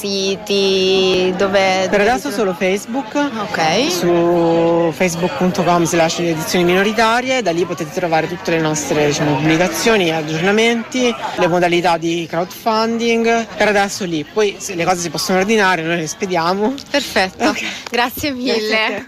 siti? Per adesso solo Facebook. Ok. Su facebook.com/edizioni minoritarie, da lì potete trovare tutte le nostre pubblicazioni, aggiornamenti, le modalità di crowdfunding. Per adesso lì, poi se le cose si possono ordinare noi le spediamo. Perfetto, okay. Grazie mille.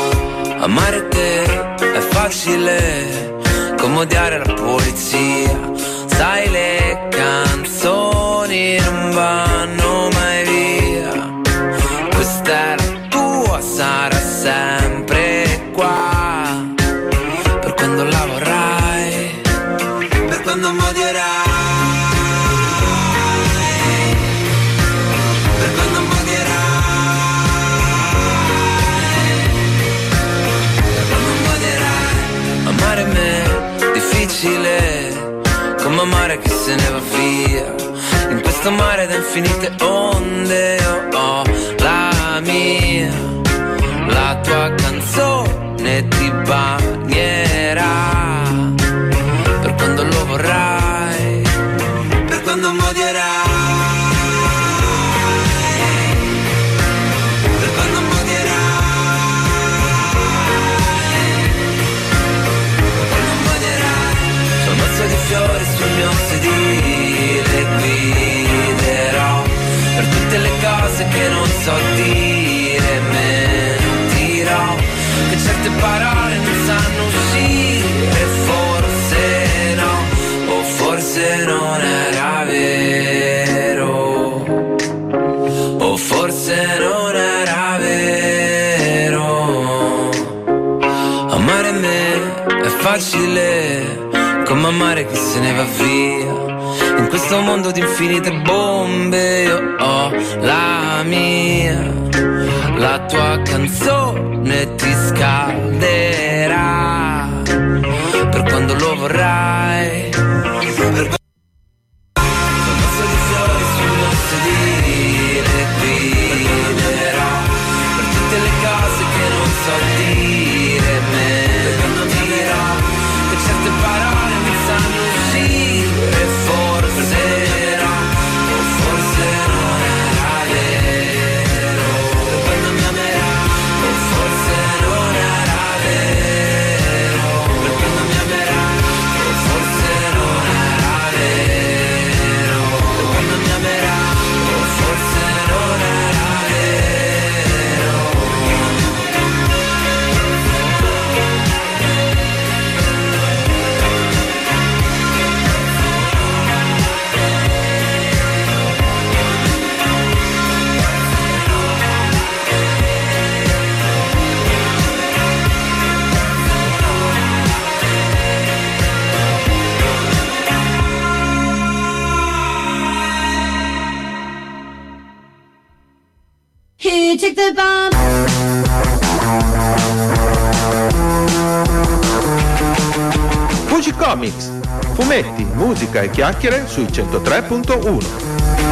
Amare te è facile, come odiare la polizia. sai le canzoni non vanno mai via, questa è la tua, sarà sempre qua, per quando la vorrai, per quando mi odierai. Amare me, difficile, come amare chi se ne va via. In questo mare da infinite onde io ho la mia, la tua canzone ti bagnerà, per quando lo vorrai, per quando mi odierai. Fiori sul mio sedile guiderò per tutte le cose che non so dire, mentirò che certe parole non sanno uscire, forse no, o forse non era vero, o forse non era vero. Amare me è facile, come amare chi se ne va via. In questo mondo di infinite bombe io ho la mia, la tua canzone ti scalderà, per quando lo vorrai, per di fiori sul mio sedile guiderò, per tutte le cose che non so dire, mentirò che certe parole sanno uscire, forse no, o forse non era vero, per quando mi amerà, o forse non era vero, per quando mi amerà, o forse non era vero, per quando mi amerà, o forse non era vero. Here, take the bomb. Fujicomics, fumetti, musica e chiacchiere sui 103.1.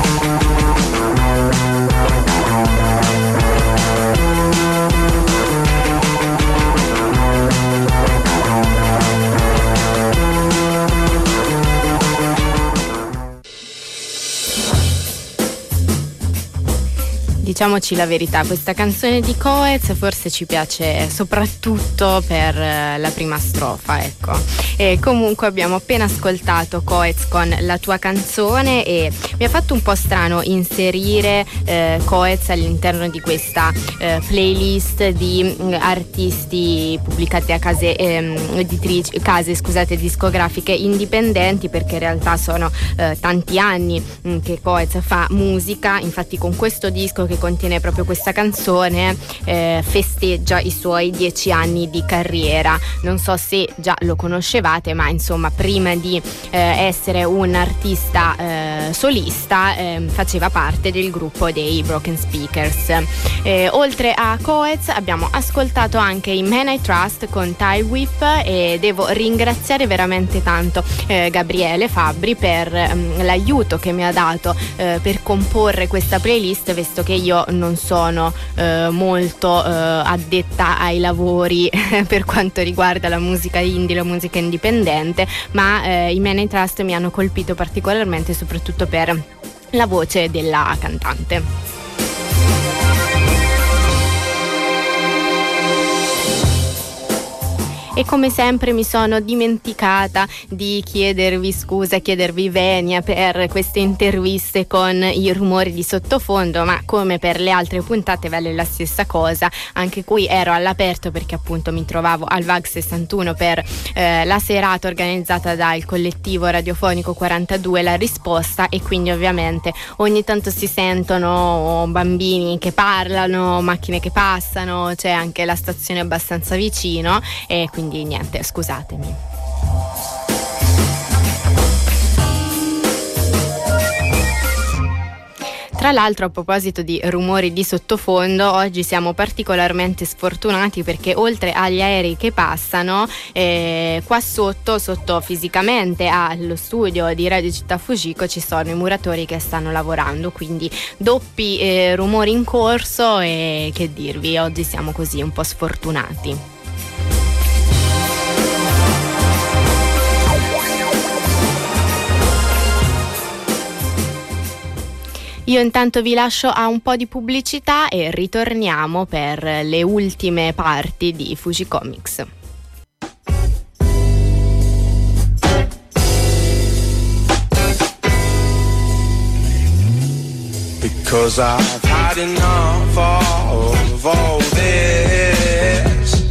Diciamoci la verità, questa canzone di Coez forse ci piace soprattutto per la prima strofa, ecco. E comunque abbiamo appena ascoltato Coez con La tua canzone e mi ha fatto un po' strano inserire Coez all'interno di questa playlist di artisti pubblicati a case discografiche indipendenti, perché in realtà sono tanti anni che Coez fa musica. Infatti con questo disco che contiene proprio questa canzone festeggia i suoi 10 anni di carriera. Non so se già lo conoscevate, ma insomma prima di essere un artista solista faceva parte del gruppo dei Broken Speakers. Oltre a Coez abbiamo ascoltato anche i Man I Trust con Tie Whip e devo ringraziare veramente tanto Gabriele Fabbri per l'aiuto che mi ha dato per comporre questa playlist, visto che io non sono molto addetta ai lavori per quanto riguarda la musica indie, la musica indipendente, ma i Man I Trust mi hanno colpito particolarmente, soprattutto per la voce della cantante. E come sempre mi sono dimenticata di chiedervi scusa, chiedervi venia per queste interviste con i rumori di sottofondo, ma come per le altre puntate vale la stessa cosa. Anche qui ero all'aperto perché appunto mi trovavo al VAG 61 per la serata organizzata dal collettivo radiofonico 42 La Risposta, e quindi ovviamente ogni tanto si sentono bambini che parlano, macchine che passano, c'è anche la stazione abbastanza vicino e quindi niente, scusatemi. Tra l'altro, a proposito di rumori di sottofondo, oggi siamo particolarmente sfortunati perché oltre agli aerei che passano, qua sotto fisicamente allo studio di Radio Città Fujiko ci sono i muratori che stanno lavorando, quindi doppi rumori in corso, e che dirvi, oggi siamo così un po' sfortunati. Io intanto vi lascio a un po' di pubblicità e ritorniamo per le ultime parti di Fujicomics. Because I've had enough of all this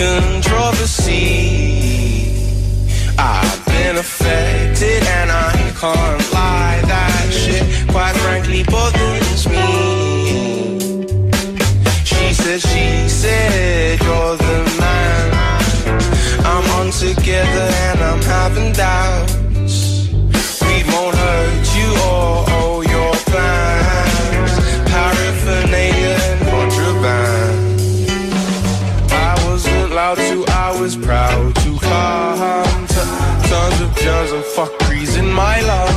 controversy. I've been affected and I can't lie, that shit quite frankly bothers me. She said you're the man I'm on together and I'm having doubts. We won't hurt you or your plans. Paraphernalia and contraband. I wasn't allowed to, I was proud to come to tons of germs and fuckeries in my life.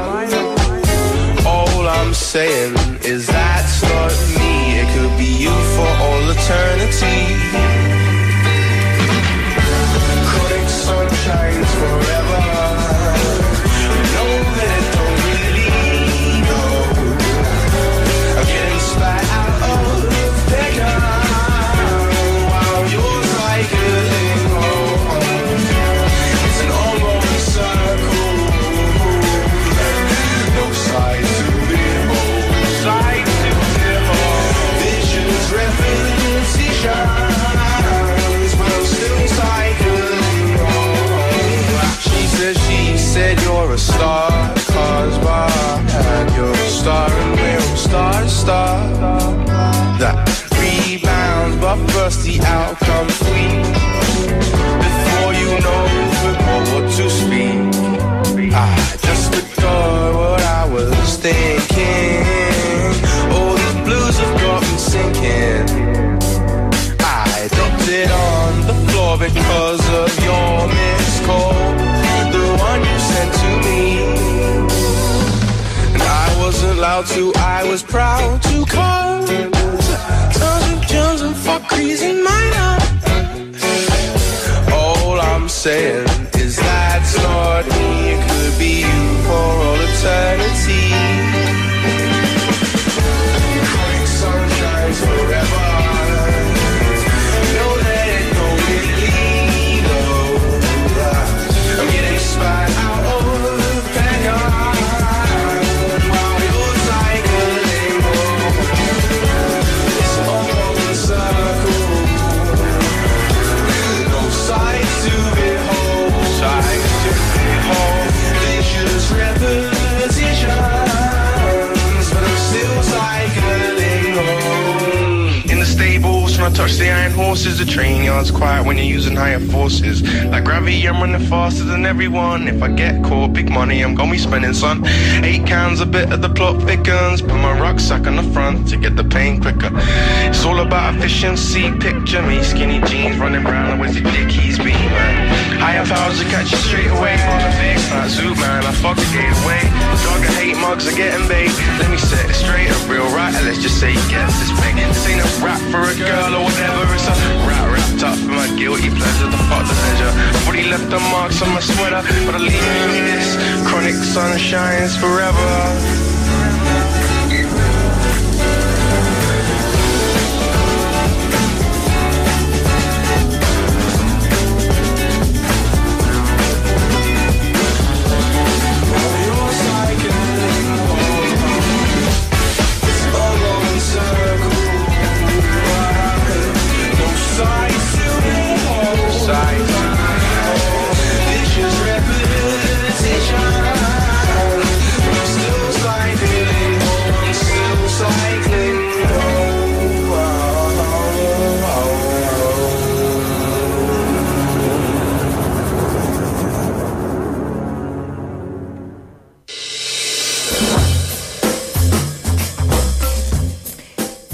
All I'm saying is that's not me. It could be you for all eternity. Chronic sunshines forever. No, that don't really go. I'm getting spat out of bigger while you're cycling home. It's an ongoing circle. No side to behold, side to behold. Visions, repetitions, but I'm still cycling home. She said you're a star, cause bar, and you're a star and we're all star. That rebounds, but first the outcome's weak. Before you know what to speak, I just adore what I was thinking. All these blues have got me sinking. I dropped it on the floor because of your missed call, the one you sent to me. And I wasn't allowed to, I was proud to call. Tons of germs and fuckeries in my life. All I'm saying is that's not me. It could be you for all eternity. Chronic sunshines forever. No, let it go really low. I'm getting spat out of beggar while you're cycling home. It's all over circle. No sight to behold, sight to behold. Vicious repetitions, but I'm still cycling home. In the stables, when I touch the iron horses, the train yard's quiet when you're using higher forces. Like gravity, I'm running faster than everyone. If I get caught, big money, I'm gonna be spending, son. 8 cans, a bit of the plot thickens. Put my rucksack on the front to get the pain quicker. It's all about efficiency. Picture me, skinny jeans, running around with the dick he's been, man. Higher powers to catch you straight away. On a big fat zoot, man, I fuck the gate away. Dog and hate mugs are getting bait. Let me set it straight, a real right, let's just say he gets this big. This ain't a rap for a girl or whatever. It's a rap wrapped up for my guilty pleasure. The fuck the pleasure. I've already left the marks on my sweater, but I'll leave you with this. Chronic sun shines forever.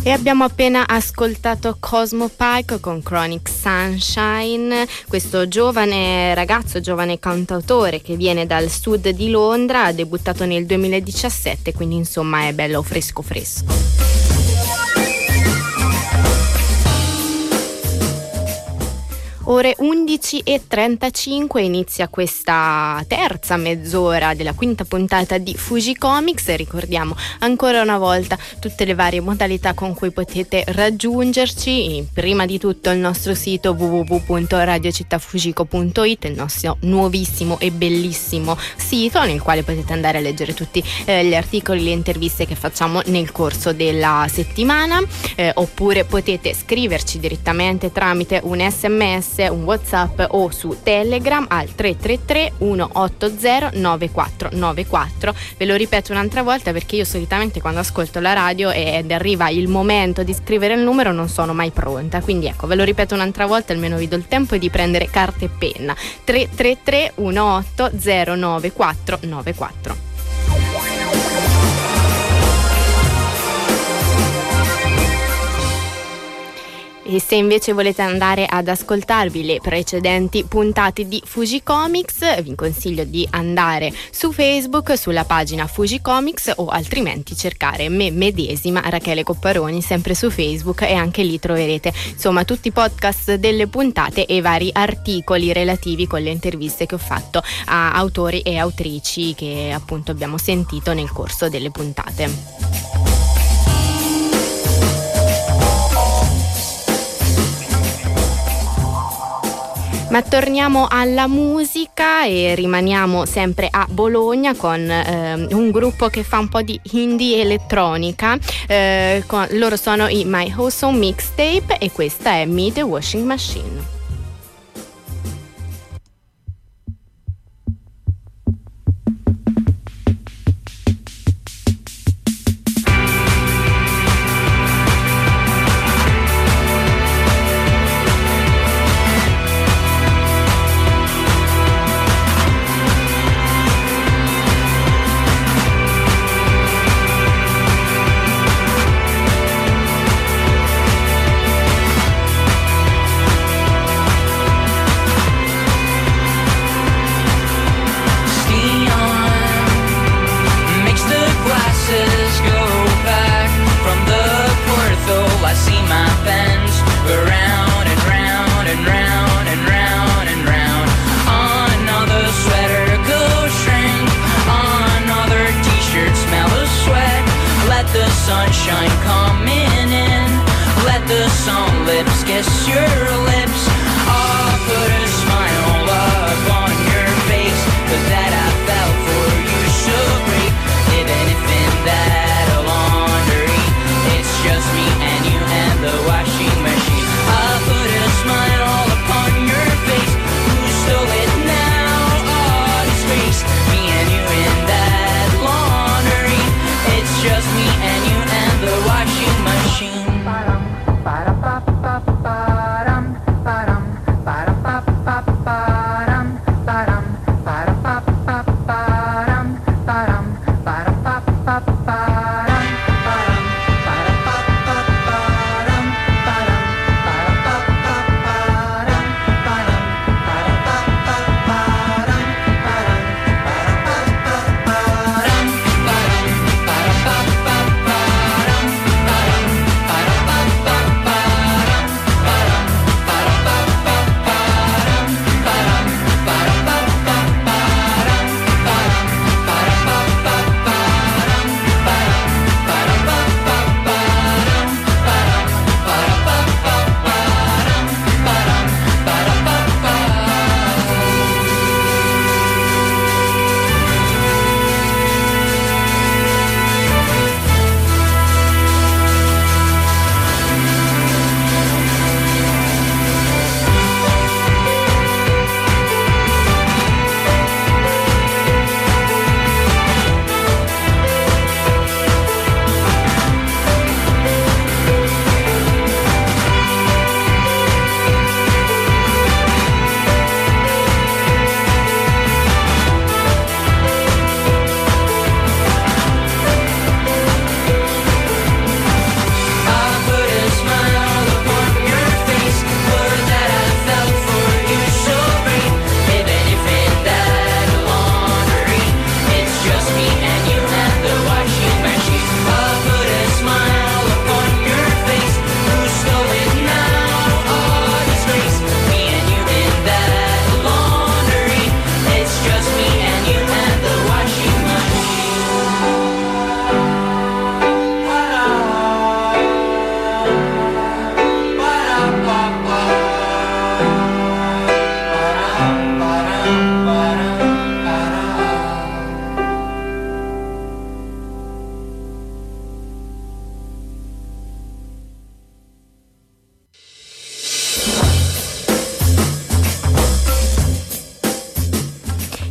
E abbiamo appena ascoltato Cosmo Pike con Chronic Sunshine, questo giovane ragazzo, giovane cantautore che viene dal sud di Londra, ha debuttato nel 2017, quindi insomma è bello fresco fresco. Ore 11:35 inizia questa terza mezz'ora della quinta puntata di Fuji Comics. Ricordiamo ancora una volta tutte le varie modalità con cui potete raggiungerci. Prima di tutto il nostro sito www.radiocittafugico.it, il nostro nuovissimo e bellissimo sito nel quale potete andare a leggere tutti gli articoli, le interviste che facciamo nel corso della settimana, oppure potete scriverci direttamente tramite un SMS, un WhatsApp o su Telegram al 333 180 9494. Ve lo ripeto un'altra volta perché io solitamente quando ascolto la radio ed arriva il momento di scrivere il numero non sono mai pronta, quindi ecco, ve lo ripeto un'altra volta, almeno vi do il tempo di prendere carta e penna. 333 180 9494. E se invece volete andare ad ascoltarvi le precedenti puntate di Fuji Comics, vi consiglio di andare su Facebook, sulla pagina Fuji Comics, o altrimenti cercare me medesima, Rachele Copparoni, sempre su Facebook, e anche lì troverete insomma tutti i podcast delle puntate e vari articoli relativi con le interviste che ho fatto a autori e autrici che appunto abbiamo sentito nel corso delle puntate. Ma torniamo alla musica e rimaniamo sempre a Bologna con un gruppo che fa un po' di indie elettronica. Loro sono i My Wholesome Mixtape e questa è Me the Washing Machine.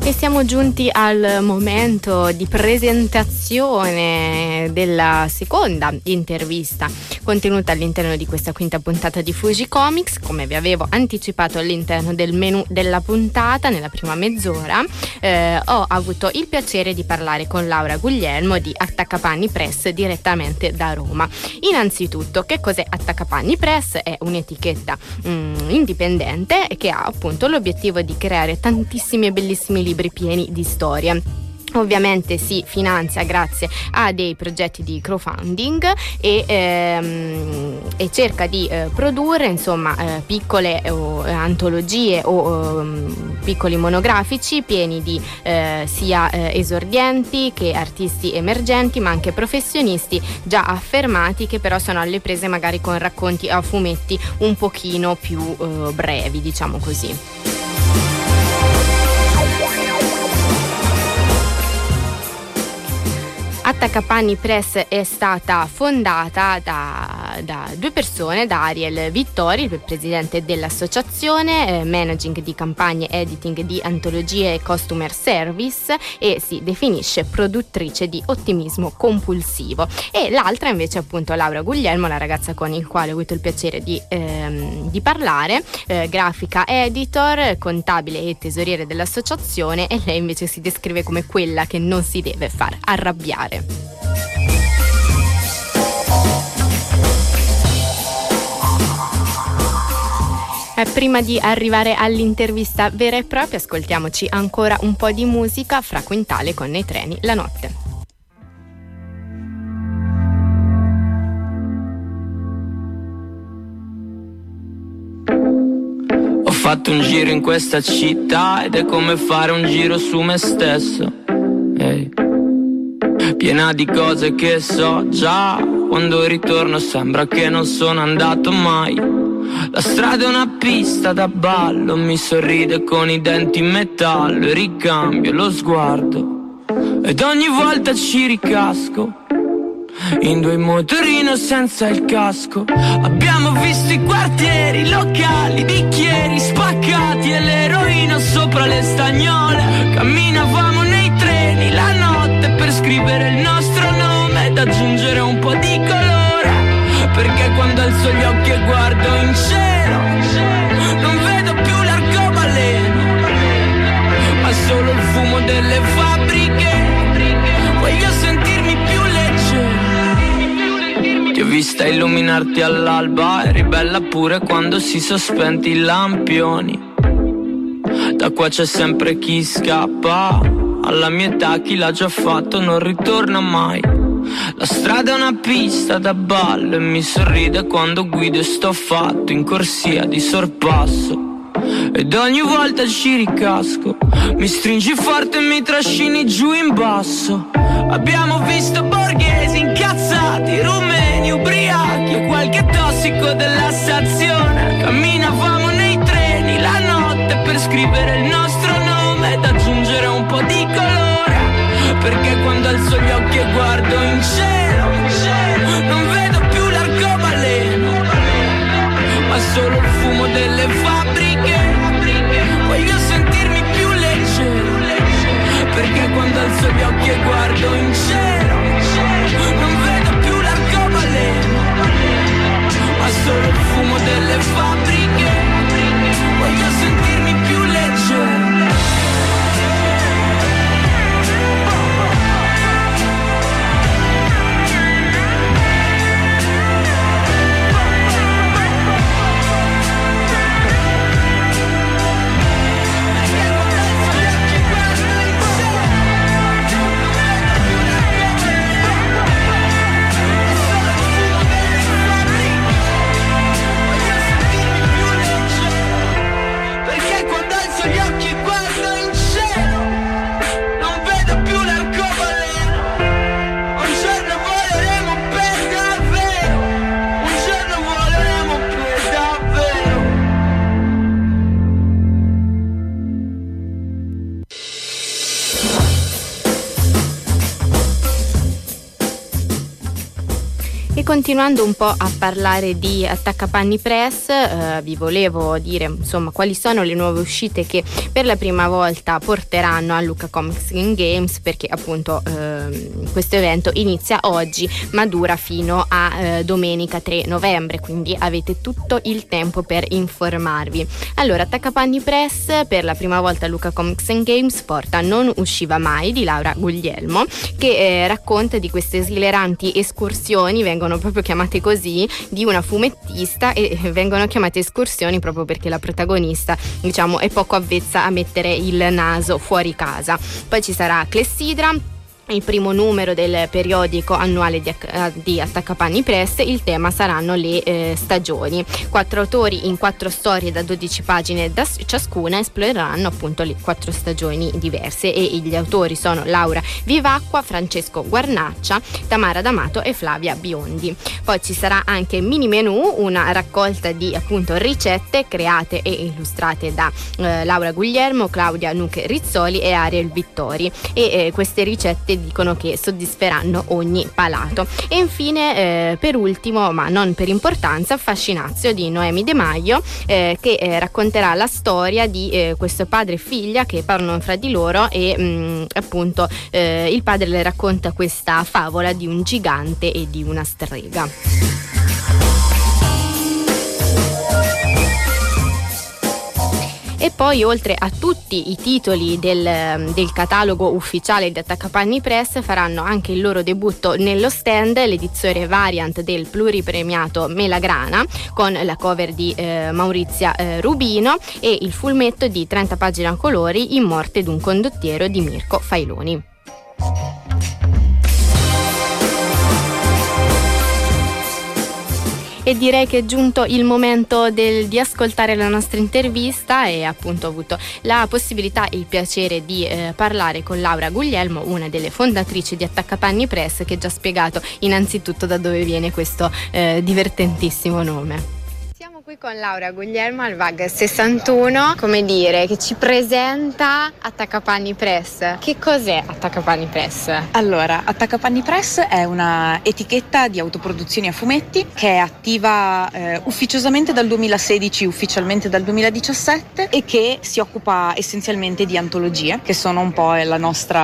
E siamo giunti al momento di presentazione della seconda intervista contenuta all'interno di questa quinta puntata di Fuji Comics. Come vi avevo anticipato all'interno del menu della puntata, nella prima mezz'ora, ho avuto il piacere di parlare con Laura Guglielmo di Attaccapanni Press direttamente da Roma. Innanzitutto, che cos'è Attaccapanni Press? È un'etichetta indipendente che ha appunto l'obiettivo di creare tantissimi e bellissimi libri pieni di storia. Ovviamente si finanzia grazie a dei progetti di crowdfunding e cerca di produrre piccole antologie o piccoli monografici pieni di sia esordienti che artisti emergenti, ma anche professionisti già affermati che però sono alle prese magari con racconti a fumetti un pochino più brevi, diciamo così. Attaccapanni Press è stata fondata da due persone, da Ariel Vittori, il presidente dell'associazione, managing di campagne, editing di antologie e customer service, e si definisce produttrice di ottimismo compulsivo. E l'altra invece appunto Laura Guglielmo, la ragazza con il quale ho avuto il piacere di parlare, grafica editor, contabile e tesoriere dell'associazione, e lei invece si descrive come quella che non si deve far arrabbiare. Prima di arrivare all'intervista vera e propria, ascoltiamoci ancora un po' di musica. Fra Quintale con Nei treni la notte. Ho fatto un giro in questa città ed è come fare un giro su me stesso. Hey. Piena di cose che so già, quando ritorno sembra che non sono andato mai. La strada è una pista da ballo, mi sorride con i denti in metallo e ricambio lo sguardo ed ogni volta ci ricasco in due motorino senza il casco. Abbiamo visto i quartieri, i locali, i bicchieri spaccati e l'eroina sopra le stagnole. Camminavamo nei treni la notte per scrivere il nostro nome ed aggiungere un po' di colore, perché quando alzo gli occhi e guardo in cielo non vedo più l'arcobaleno, ma solo il fumo delle fabbriche. Voglio sentirmi più leggero. Ti ho vista illuminarti all'alba, eri bella pure quando si sospenti i lampioni. Da qua c'è sempre chi scappa, alla mia età chi l'ha già fatto non ritorna mai. La strada è una pista da ballo e mi sorride quando guido e sto fatto in corsia di sorpasso. Ed ogni volta ci ricasco, mi stringi forte e mi trascini giù in basso. Abbiamo visto borghesi incazzati, rumeni, ubriachi e qualche tossico della stazione. Camminavamo nei treni la notte per scrivere il nostro nome ed aggiungere un po' di colore, perché quando alzo gli occhi e guardo in cielo non vedo più l'arcobaleno, ma solo il fumo delle fabbriche. Voglio sentirmi più leggero, perché quando alzo gli occhi e guardo in cielo non vedo più l'arcobaleno, ma solo il fumo delle fabbriche. Voglio sentirmi più leggero. continuando un po' a parlare di Attaccapanni Press, vi volevo dire insomma quali sono le nuove uscite che per la prima volta porteranno a Lucca Comics and Games, perché appunto questo evento inizia oggi ma dura fino a domenica 3 novembre, quindi avete tutto il tempo per informarvi. Allora, Attaccapanni Press per la prima volta a Lucca Comics and Games porta Non usciva mai di Laura Guglielmo, che racconta di queste esileranti escursioni, vengono proprio chiamate così, di una fumettista, e vengono chiamate escursioni proprio perché la protagonista, diciamo, è poco avvezza a mettere il naso fuori casa. Poi ci sarà Clessidra, il primo numero del periodico annuale di Attaccapanni Press. Il tema saranno le stagioni. 4 autori in 4 storie da 12 pagine ciascuna esploreranno appunto le 4 stagioni diverse, e gli autori sono Laura Vivacqua, Francesco Guarnaccia, Tamara D'Amato e Flavia Biondi. Poi ci sarà anche Mini Menù, una raccolta di appunto ricette create e illustrate da Laura Guglielmo, Claudia Nuche Rizzoli e Ariel Vittori, e queste ricette dicono che soddisferanno ogni palato. E infine per ultimo, ma non per importanza, Fascinazio di Noemi De Maio, che racconterà la storia di questo padre e figlia che parlano fra di loro, e appunto il padre le racconta questa favola di un gigante e di una strega. E poi, oltre a tutti i titoli del catalogo ufficiale di Attaccapanni Press, faranno anche il loro debutto nello stand l'edizione variant del pluripremiato Melagrana, con la cover di Maurizia Rubino e il fumetto di 30 pagine a colori In morte d'un condottiero di Mirko Failoni. E direi che è giunto il momento di ascoltare la nostra intervista, e appunto ho avuto la possibilità e il piacere di parlare con Laura Guglielmo, una delle fondatrici di Attaccapanni Press, che ci ha spiegato innanzitutto da dove viene questo divertentissimo nome. Siamo qui con Laura Guglielmo al VAG 61, come dire, che ci presenta Attaccapanni Press. Che cos'è Attaccapanni Press? Allora, Attaccapanni Press è una etichetta di autoproduzioni a fumetti che è attiva ufficiosamente dal 2016, ufficialmente dal 2017, e che si occupa essenzialmente di antologie, che sono un po' il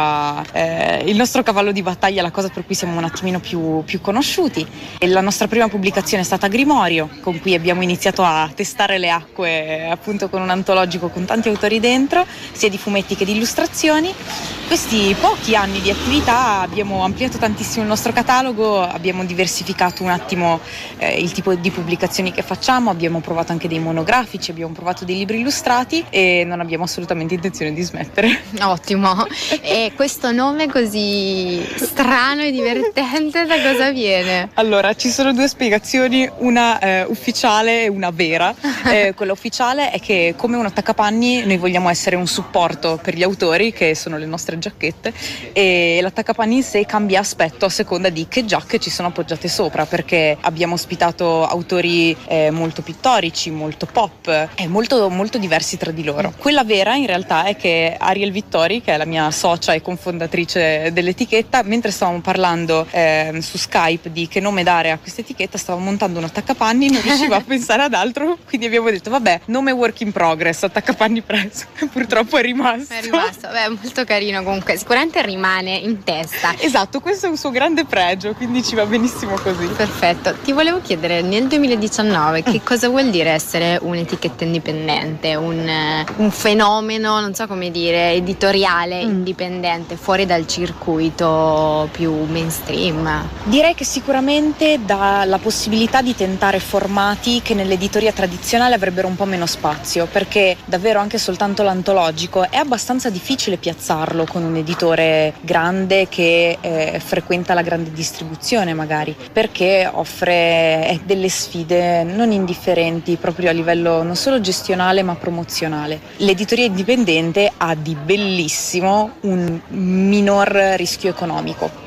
nostro cavallo di battaglia, la cosa per cui siamo un attimino più conosciuti. E la nostra prima pubblicazione è stata Grimorio, con cui abbiamo iniziato a testare le acque appunto con un antologico con tanti autori dentro, sia di fumetti che di illustrazioni. Questi pochi anni di attività abbiamo ampliato tantissimo il nostro catalogo, abbiamo diversificato un attimo il tipo di pubblicazioni che facciamo, abbiamo provato anche dei monografici, abbiamo provato dei libri illustrati, e non abbiamo assolutamente intenzione di smettere. Ottimo. E questo nome così strano e divertente da cosa viene? Allora, ci sono due spiegazioni, una ufficiale e una vera. Quella ufficiale è che, come un attaccapanni, noi vogliamo essere un supporto per gli autori, che sono le nostre giacchette, e l'attaccapanni in sé cambia aspetto a seconda di che giacche ci sono appoggiate sopra, perché abbiamo ospitato autori molto pittorici, molto pop, molto, molto diversi tra di loro. Quella vera in realtà è che Ariel Vittori, che è la mia socia e confondatrice dell'etichetta, mentre stavamo parlando su Skype di che nome dare a questa etichetta, stava montando un attaccapanni, non riusciva a pensare ad altro, quindi abbiamo detto vabbè, nome work in progress, Attaccapanni Press. Purtroppo è rimasto. Beh, molto carino comunque, sicuramente rimane in testa. Esatto, questo è un suo grande pregio, quindi ci va benissimo così. Perfetto. Ti volevo chiedere, nel 2019 che cosa vuol dire essere un'etichetta indipendente, un fenomeno, non so come dire, editoriale indipendente, fuori dal circuito più mainstream? Direi che sicuramente dà la possibilità di tentare formati che nell'editoria tradizionale avrebbero un po' meno spazio, perché davvero anche soltanto l'antologico è abbastanza difficile piazzarlo con un editore grande che frequenta la grande distribuzione magari, perché offre delle sfide non indifferenti proprio a livello non solo gestionale ma promozionale. L'editoria indipendente ha di bellissimo un minor rischio economico,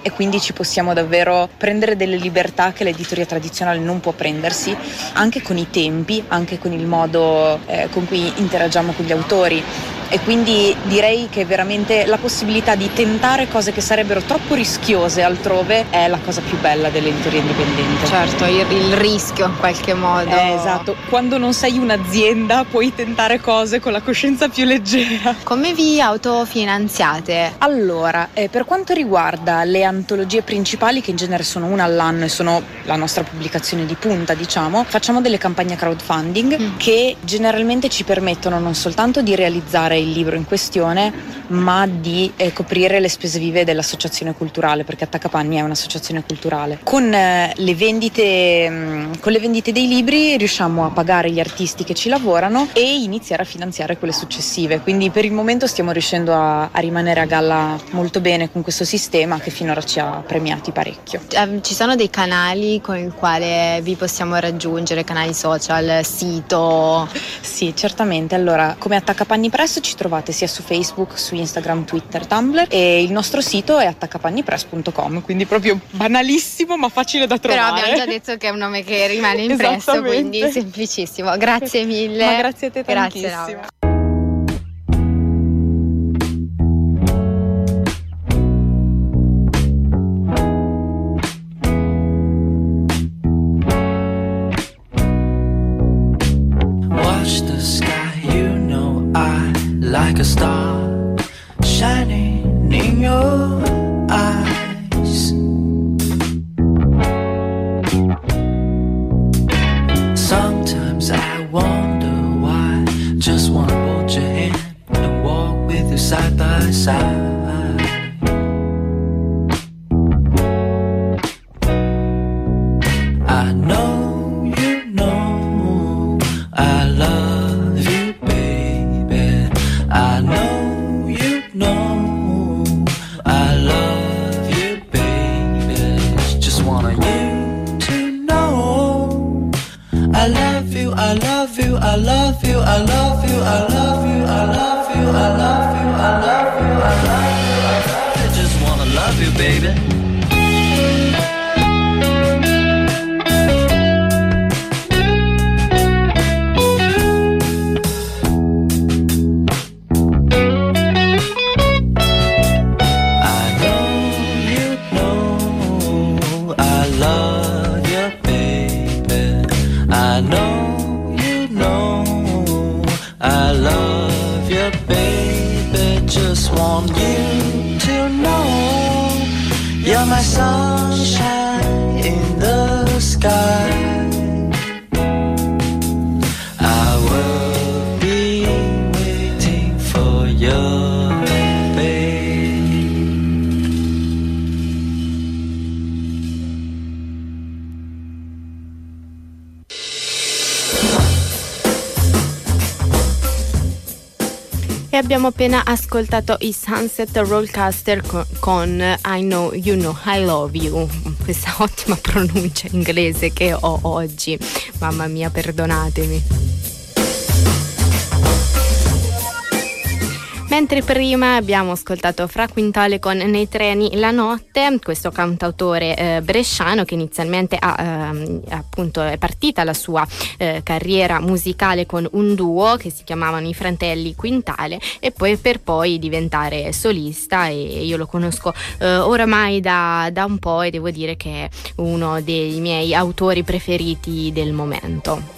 e quindi ci possiamo davvero prendere delle libertà che l'editoria tradizionale non può prendersi, anche con i tempi, anche con il modo con cui interagiamo con gli autori. E quindi direi che veramente la possibilità di tentare cose che sarebbero troppo rischiose altrove è la cosa più bella dell'editoria indipendente. Certo, il rischio in qualche modo. Esatto, quando non sei un'azienda puoi tentare cose con la coscienza più leggera. Come vi autofinanziate? Allora, per quanto riguarda le antologie principali, che in genere sono una all'anno e sono la nostra pubblicazione di punta, diciamo, facciamo delle campagne crowdfunding che generalmente ci permettono non soltanto di realizzare il libro in questione, ma di coprire le spese vive dell'associazione culturale, perché Attaccapanni è un'associazione culturale. Con le vendite dei libri riusciamo a pagare gli artisti che ci lavorano e iniziare a finanziare quelle successive, quindi per il momento stiamo riuscendo a rimanere a galla molto bene con questo sistema che finora ci ha premiati parecchio. Ci sono dei canali con il quale vi possiamo raggiungere, canali social, sito? Sì, certamente. Allora, come Attaccapanni Press ci trovate sia su Facebook, su Instagram, Twitter, Tumblr, e il nostro sito è attaccapannipress.com, quindi proprio banalissimo ma facile da trovare. Però abbiamo già detto che è un nome che rimane impresso, quindi semplicissimo. Grazie mille. Ma grazie a te tantissimo. Grazie, Laura. Like a star shining in your eyes. Sometimes I wonder why. Just wanna hold your hand and walk with you side by side. I know you know I love you, baby. I know you know I love you, baby. Just want you to know I love you, I love you, I love you, I love you, I love you, I love you, I love you, I love you, I love you, I love you. I just wanna love you, baby. Want you to know you're my sunshine in the sky. I will be waiting for you, babe. E abbiamo appena ascoltato i Sunset Rollcaster con I Know You Know I Love You, questa ottima pronuncia inglese che ho oggi, mamma mia, perdonatemi. Mentre prima abbiamo ascoltato Fra Quintale con Nei treni la notte, questo cantautore bresciano che inizialmente appunto è partita la sua carriera musicale con un duo che si chiamavano i Fratelli Quintale e poi per poi diventare solista, e io lo conosco oramai da un po' e devo dire che è uno dei miei autori preferiti del momento.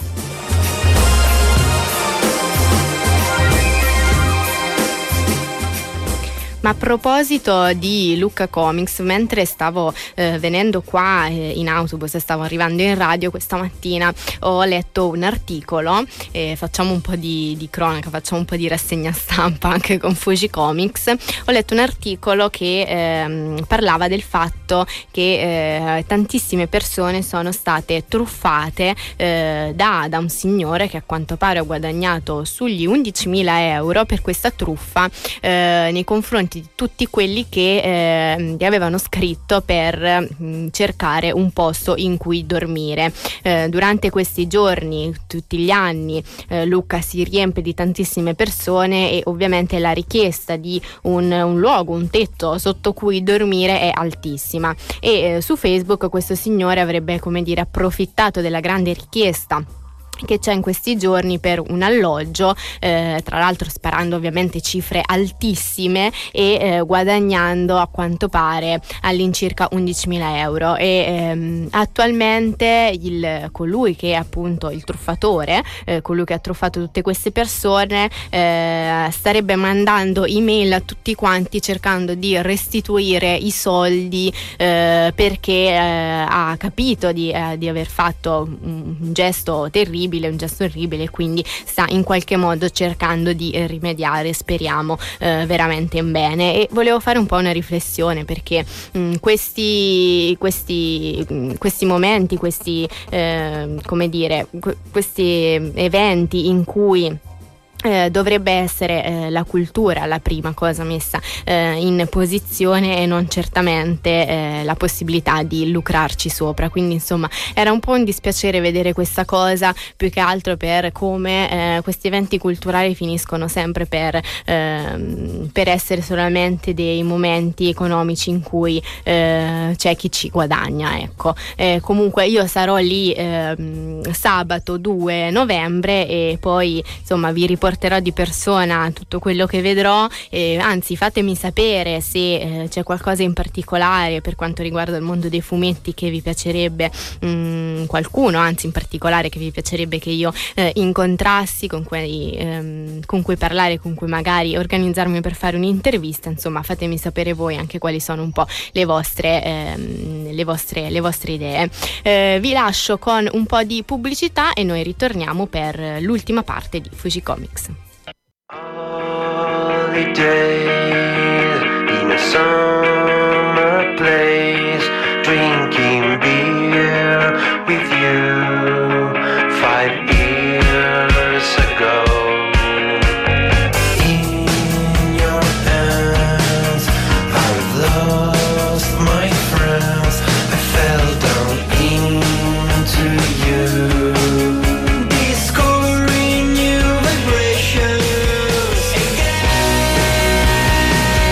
Ma a proposito di Lucca Comics, mentre stavo venendo qua in autobus e stavo arrivando in radio questa mattina, ho letto un articolo, facciamo un po' di cronaca, facciamo un po' di rassegna stampa anche con Fuji Comics. Ho letto un articolo che parlava del fatto che tantissime persone sono state truffate da un signore che a quanto pare ha guadagnato sugli 11.000 euro per questa truffa nei confronti tutti quelli che gli avevano scritto per cercare un posto in cui dormire. Durante questi giorni, tutti gli anni, Lucca si riempie di tantissime persone e ovviamente la richiesta di un luogo, un tetto sotto cui dormire è altissima, e su Facebook questo signore avrebbe, come dire, approfittato della grande richiesta che c'è in questi giorni per un alloggio, tra l'altro sparando ovviamente cifre altissime e guadagnando a quanto pare all'incirca 11.000 euro, e attualmente colui che è appunto il truffatore, colui che ha truffato tutte queste persone, starebbe mandando email a tutti quanti cercando di restituire i soldi, perché ha capito di aver fatto un gesto terribile, un gesto orribile, quindi sta in qualche modo cercando di rimediare, speriamo veramente in bene. E volevo fare un po' una riflessione, perché questi momenti, questi eventi in cui dovrebbe essere la cultura la prima cosa messa in posizione e non certamente la possibilità di lucrarci sopra. Quindi insomma era un po' un dispiacere vedere questa cosa, più che altro per come questi eventi culturali finiscono sempre per essere solamente dei momenti economici in cui c'è chi ci guadagna, ecco. Comunque io sarò lì sabato 2 novembre e poi insomma vi riporterò di persona tutto quello che vedrò, anzi fatemi sapere se c'è qualcosa in particolare per quanto riguarda il mondo dei fumetti che vi piacerebbe, qualcuno anzi in particolare che vi piacerebbe che io incontrassi, con cui parlare, con cui magari organizzarmi per fare un'intervista. Insomma fatemi sapere voi anche quali sono un po' le vostre idee. Vi lascio con un po' di pubblicità e noi ritorniamo per l'ultima parte di Fuji Comics. Holiday in a summer place, drinking beer with you 5 years ago. In your hands I've lost my friends, I fell down into you. Discovering new vibrations again.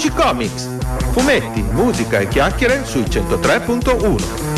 Fuji Comics. Fumetti, musica e chiacchiere sui 103.1.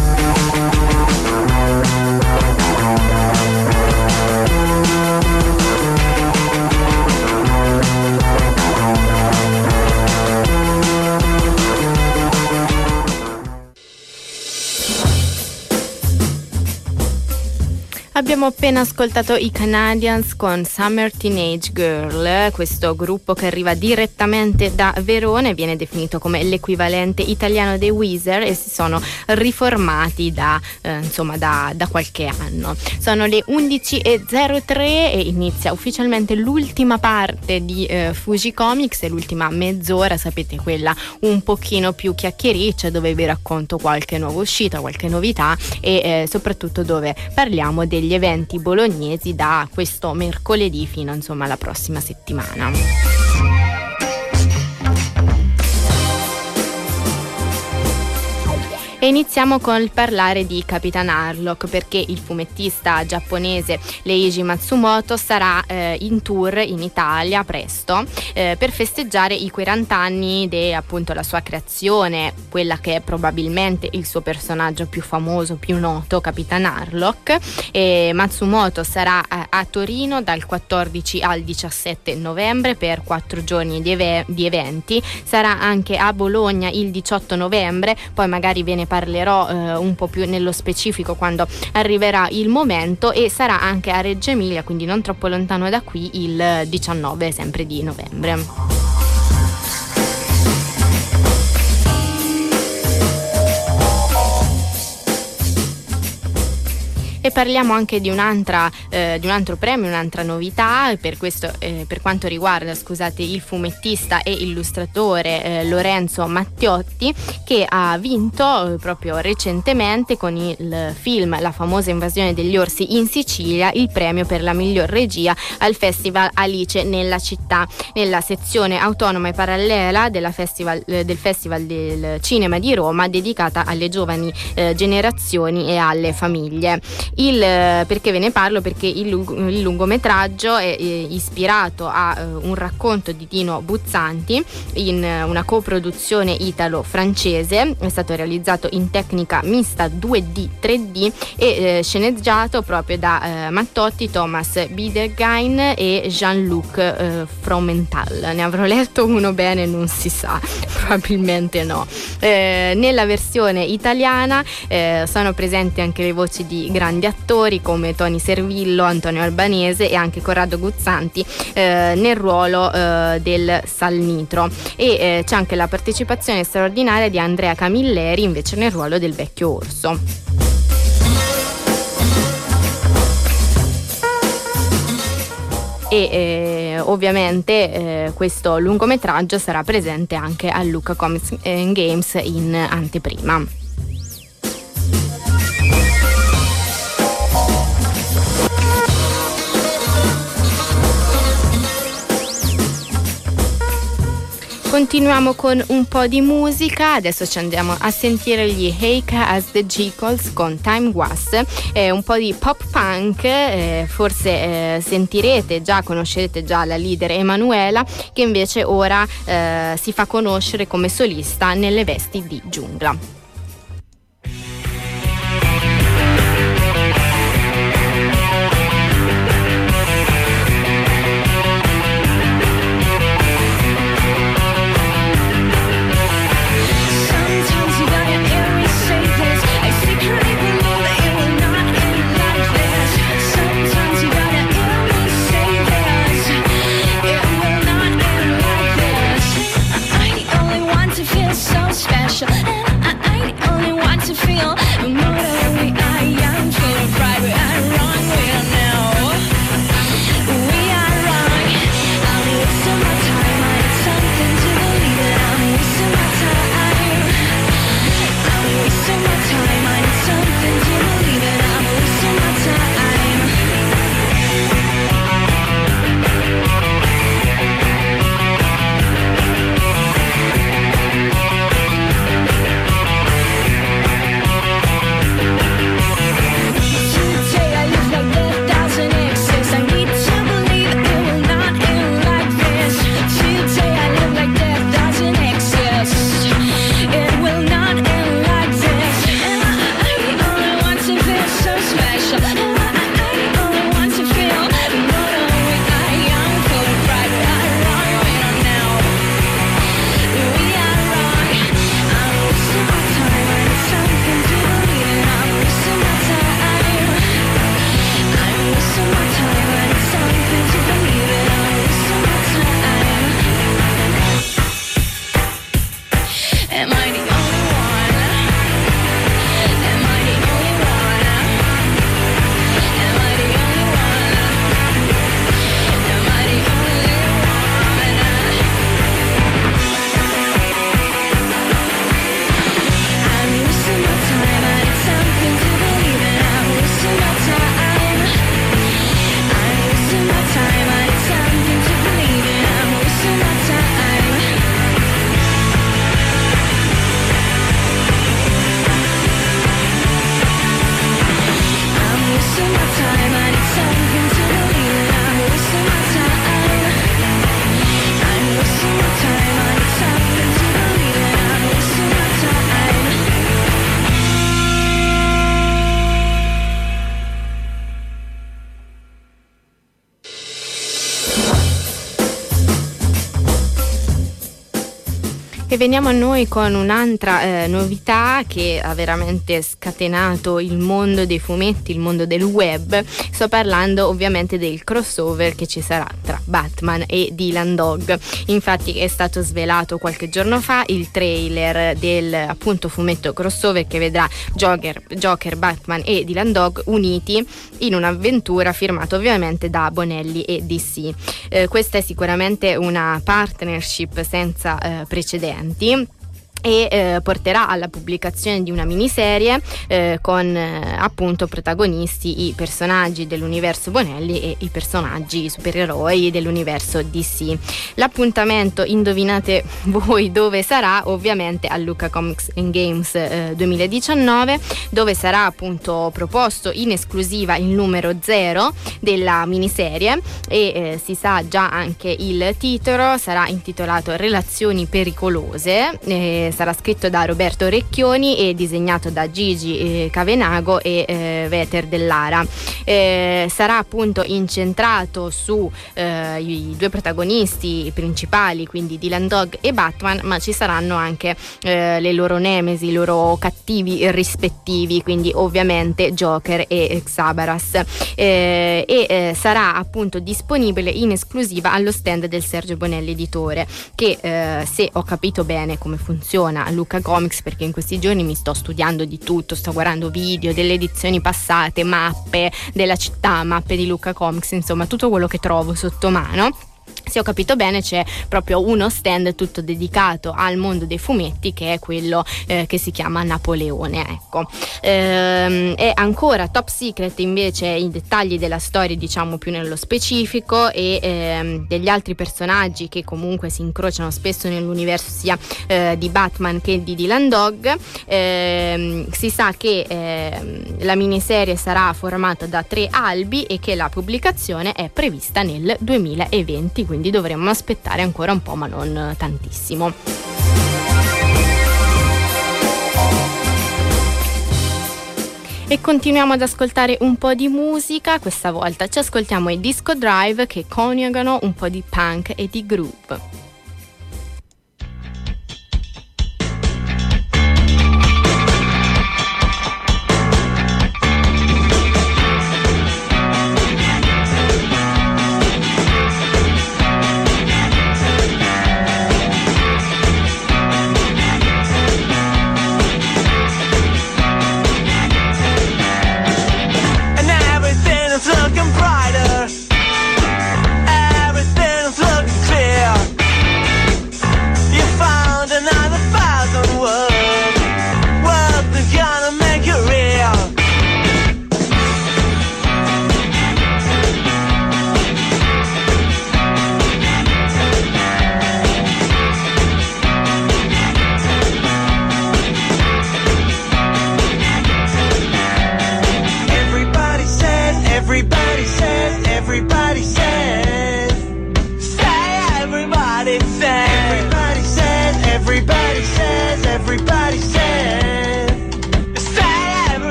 Abbiamo appena ascoltato i Canadians con Summer Teenage Girl, questo gruppo che arriva direttamente da Verona e viene definito come l'equivalente italiano dei Weezer e si sono riformati da qualche anno. Sono le 11:03 e inizia ufficialmente l'ultima parte di Fuji Comics, e l'ultima mezz'ora, sapete, quella un pochino più chiacchiericcia, dove vi racconto qualche nuova uscita, qualche novità e soprattutto dove parliamo degli eventi bolognesi da questo mercoledì fino alla prossima settimana. E iniziamo col parlare di Capitan Harlock, perché il fumettista giapponese Leiji Matsumoto sarà in tour in Italia presto per festeggiare i 40 anni di appunto la sua creazione, quella che è probabilmente il suo personaggio più famoso, più noto, Capitan Harlock. E Matsumoto sarà a Torino dal 14 al 17 novembre per 4 giorni di eventi, sarà anche a Bologna il 18 novembre, poi magari ve ne parlerò un po' più nello specifico quando arriverà il momento, e sarà anche a Reggio Emilia, quindi non troppo lontano da qui, il 19 sempre di novembre. E parliamo anche di un altro premio, un'altra novità, per quanto riguarda il fumettista e illustratore Lorenzo Mattiotti, che ha vinto proprio recentemente con il film La famosa invasione degli orsi in Sicilia il premio per la miglior regia al Festival Alice nella città, nella sezione autonoma e parallela del Festival del Cinema di Roma, dedicata alle giovani generazioni e alle famiglie. Perché ve ne parlo? Perché il lungometraggio è ispirato a un racconto di Dino Buzzanti in una coproduzione italo-francese, è stato realizzato in tecnica mista 2D-3D e sceneggiato proprio da Mattotti, Thomas Biedergain e Jean-Luc Fromental. Ne avrò letto uno bene? Non si sa, probabilmente no. Nella versione italiana sono presenti anche le voci di grandi attori come Tony Servillo, Antonio Albanese e anche Corrado Guzzanti nel ruolo del Salnitro, e c'è anche la partecipazione straordinaria di Andrea Camilleri invece nel ruolo del vecchio orso. E ovviamente questo lungometraggio sarà presente anche al Lucca Comics and Games in anteprima. Continuiamo con un po' di musica, adesso ci andiamo a sentire gli Heika as the Jekyll con Time Was, un po' di pop punk, forse conoscerete già la leader Emanuela, che invece ora si fa conoscere come solista nelle vesti di Giungla. So special, and I E veniamo a noi con un'altra novità che ha veramente scatenato il mondo dei fumetti, il mondo del web. Sto parlando ovviamente del crossover che ci sarà tra Batman e Dylan Dog. Infatti è stato svelato qualche giorno fa il trailer del appunto fumetto crossover che vedrà Joker, Batman e Dylan Dog uniti in un'avventura firmata ovviamente da Bonelli e DC. Questa è sicuramente una partnership senza precedenti e porterà alla pubblicazione di una miniserie con appunto protagonisti i personaggi dell'universo Bonelli e i personaggi supereroi dell'universo DC. L'appuntamento, indovinate voi dove sarà? Ovviamente al Lucca Comics and Games 2019, dove sarà appunto proposto in esclusiva il numero 0 della miniserie e si sa già anche il titolo, sarà intitolato Relazioni pericolose. Sarà scritto da Roberto Recchioni e disegnato da Gigi Cavenago e Veter Dellara. Sarà appunto incentrato su i due protagonisti principali, quindi Dylan Dog e Batman, ma ci saranno anche le loro nemesi, i loro cattivi rispettivi, quindi ovviamente Joker e Xabaras. Sarà appunto disponibile in esclusiva allo stand del Sergio Bonelli editore, che se ho capito bene come funziona a Lucca Comics, perché in questi giorni mi sto studiando di tutto, sto guardando video delle edizioni passate, mappe della città, mappe di Lucca Comics, insomma tutto quello che trovo sotto mano. Se ho capito bene c'è proprio uno stand tutto dedicato al mondo dei fumetti, che è quello che si chiama Napoleone, ecco. È ancora top secret invece i dettagli della storia, diciamo più nello specifico, e degli altri personaggi che comunque si incrociano spesso nell'universo sia di Batman che di Dylan Dog. Si sa che la miniserie sarà formata da 3 albi e che la pubblicazione è prevista nel 2020, quindi dovremmo aspettare ancora un po', ma non tantissimo. E continuiamo ad ascoltare un po' di musica. Questa volta ci ascoltiamo i Disco Drive, che coniugano un po' di punk e di groove. Looking brighter, everything's looking clear.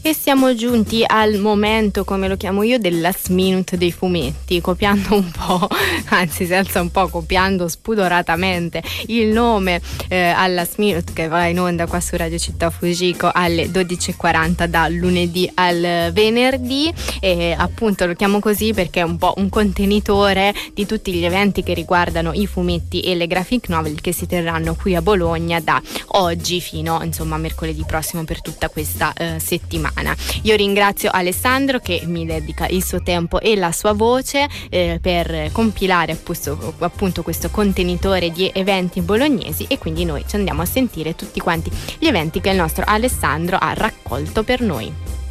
E siamo giunti al momento, come lo chiamo io, del last minute dei fumetti, copiando un po', anzi senza un po', copiando spudoratamente il nome al last minute che va in onda qua su Radio Città Fujiko alle 12:40 da lunedì al venerdì, e appunto lo chiamo così perché è un po' un contenitore di tutti gli eventi che riguardano i fumetti e le graphic novel che si terranno qui a Bologna da oggi fino insomma mercoledì prossimo per tutta questa settimana. Io ringrazio Alessandro che mi dedica il suo tempo e la sua voce per compilare appunto questo contenitore di eventi bolognesi, e quindi noi ci andiamo a sentire tutti quanti gli eventi che il nostro Alessandro ha raccolto per noi.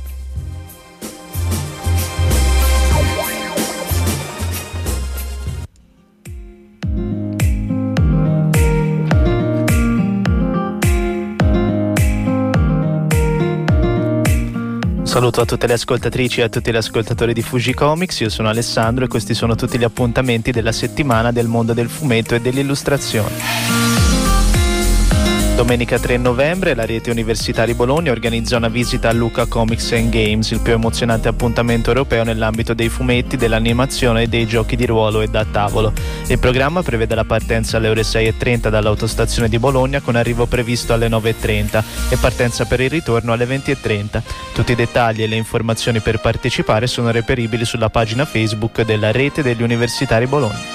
Saluto a tutte le ascoltatrici e a tutti gli ascoltatori di Fuji Comics, io sono Alessandro e questi sono tutti gli appuntamenti della settimana del mondo del fumetto e dell'illustrazione. Domenica 3 novembre la Rete Universitari Bologna organizza una visita a Lucca Comics and Games, il più emozionante appuntamento europeo nell'ambito dei fumetti, dell'animazione e dei giochi di ruolo e da tavolo. Il programma prevede la partenza alle ore 6:30 dall'autostazione di Bologna con arrivo previsto alle 9:30 e partenza per il ritorno alle 20:30. Tutti i dettagli e le informazioni per partecipare sono reperibili sulla pagina Facebook della Rete degli Universitari Bologna.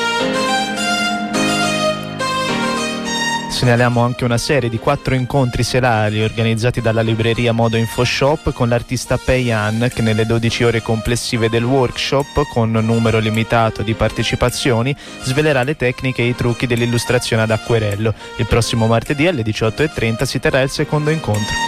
Segnaliamo anche una serie di 4 incontri serali organizzati dalla libreria Modo Info Shop con l'artista Pei Han, che nelle 12 ore complessive del workshop, con numero limitato di partecipazioni, svelerà le tecniche e i trucchi dell'illustrazione ad acquerello. Il prossimo martedì alle 18:30 si terrà il secondo incontro.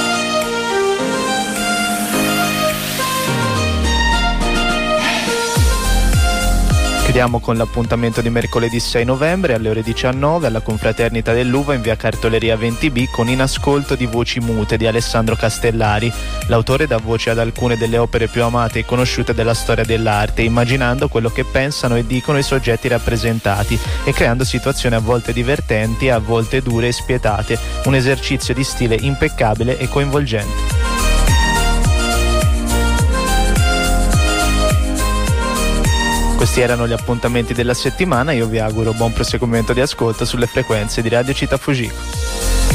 Chiudiamo con l'appuntamento di mercoledì 6 novembre alle ore 19 alla Confraternita dell'Uva in via Cartoleria 20B con In ascolto di Voci mute di Alessandro Castellari. L'autore dà voce ad alcune delle opere più amate e conosciute della storia dell'arte, immaginando quello che pensano e dicono i soggetti rappresentati e creando situazioni a volte divertenti e a volte dure e spietate, un esercizio di stile impeccabile e coinvolgente. Questi erano gli appuntamenti della settimana, io vi auguro buon proseguimento di ascolto sulle frequenze di Radio Città Fujiko.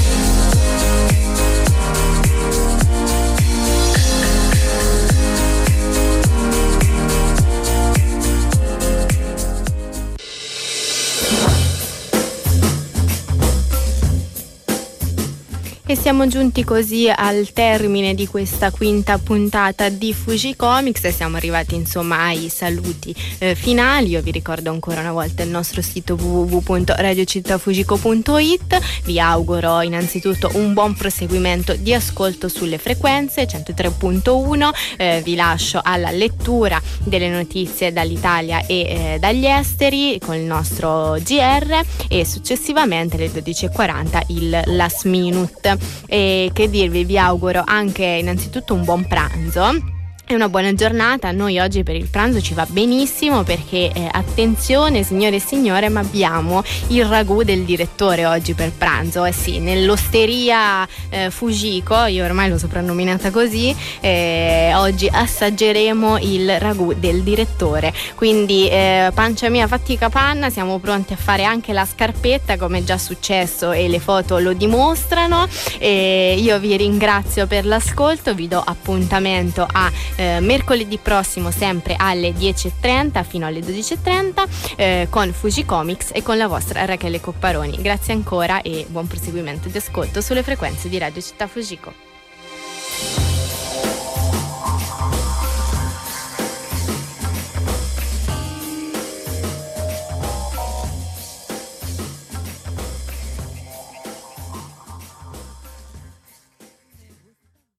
E siamo giunti così al termine di questa quinta puntata di Fuji Comics e siamo arrivati insomma ai saluti finali. Io vi ricordo ancora una volta il nostro sito www.radiocittafujiko.it. Vi auguro innanzitutto un buon proseguimento di ascolto sulle frequenze 103.1. Vi lascio alla lettura delle notizie dall'Italia e dagli esteri con il nostro GR e successivamente alle 12:40 il Last Minute. E che dirvi, vi auguro anche innanzitutto un buon pranzo e una buona giornata. A noi oggi per il pranzo ci va benissimo perché attenzione signore e signore, ma abbiamo il ragù del direttore oggi per pranzo. Sì, nell'osteria Fujiko, io ormai l'ho soprannominata così, oggi assaggeremo il ragù del direttore, quindi pancia mia fatica panna, siamo pronti a fare anche la scarpetta come già successo e le foto lo dimostrano. Io vi ringrazio per l'ascolto, vi do appuntamento a mercoledì prossimo sempre alle 10:30 fino alle 12:30 con Fuji Comics e con la vostra Rachele Copparoni. Grazie ancora e buon proseguimento di ascolto sulle frequenze di Radio Città Fujiko.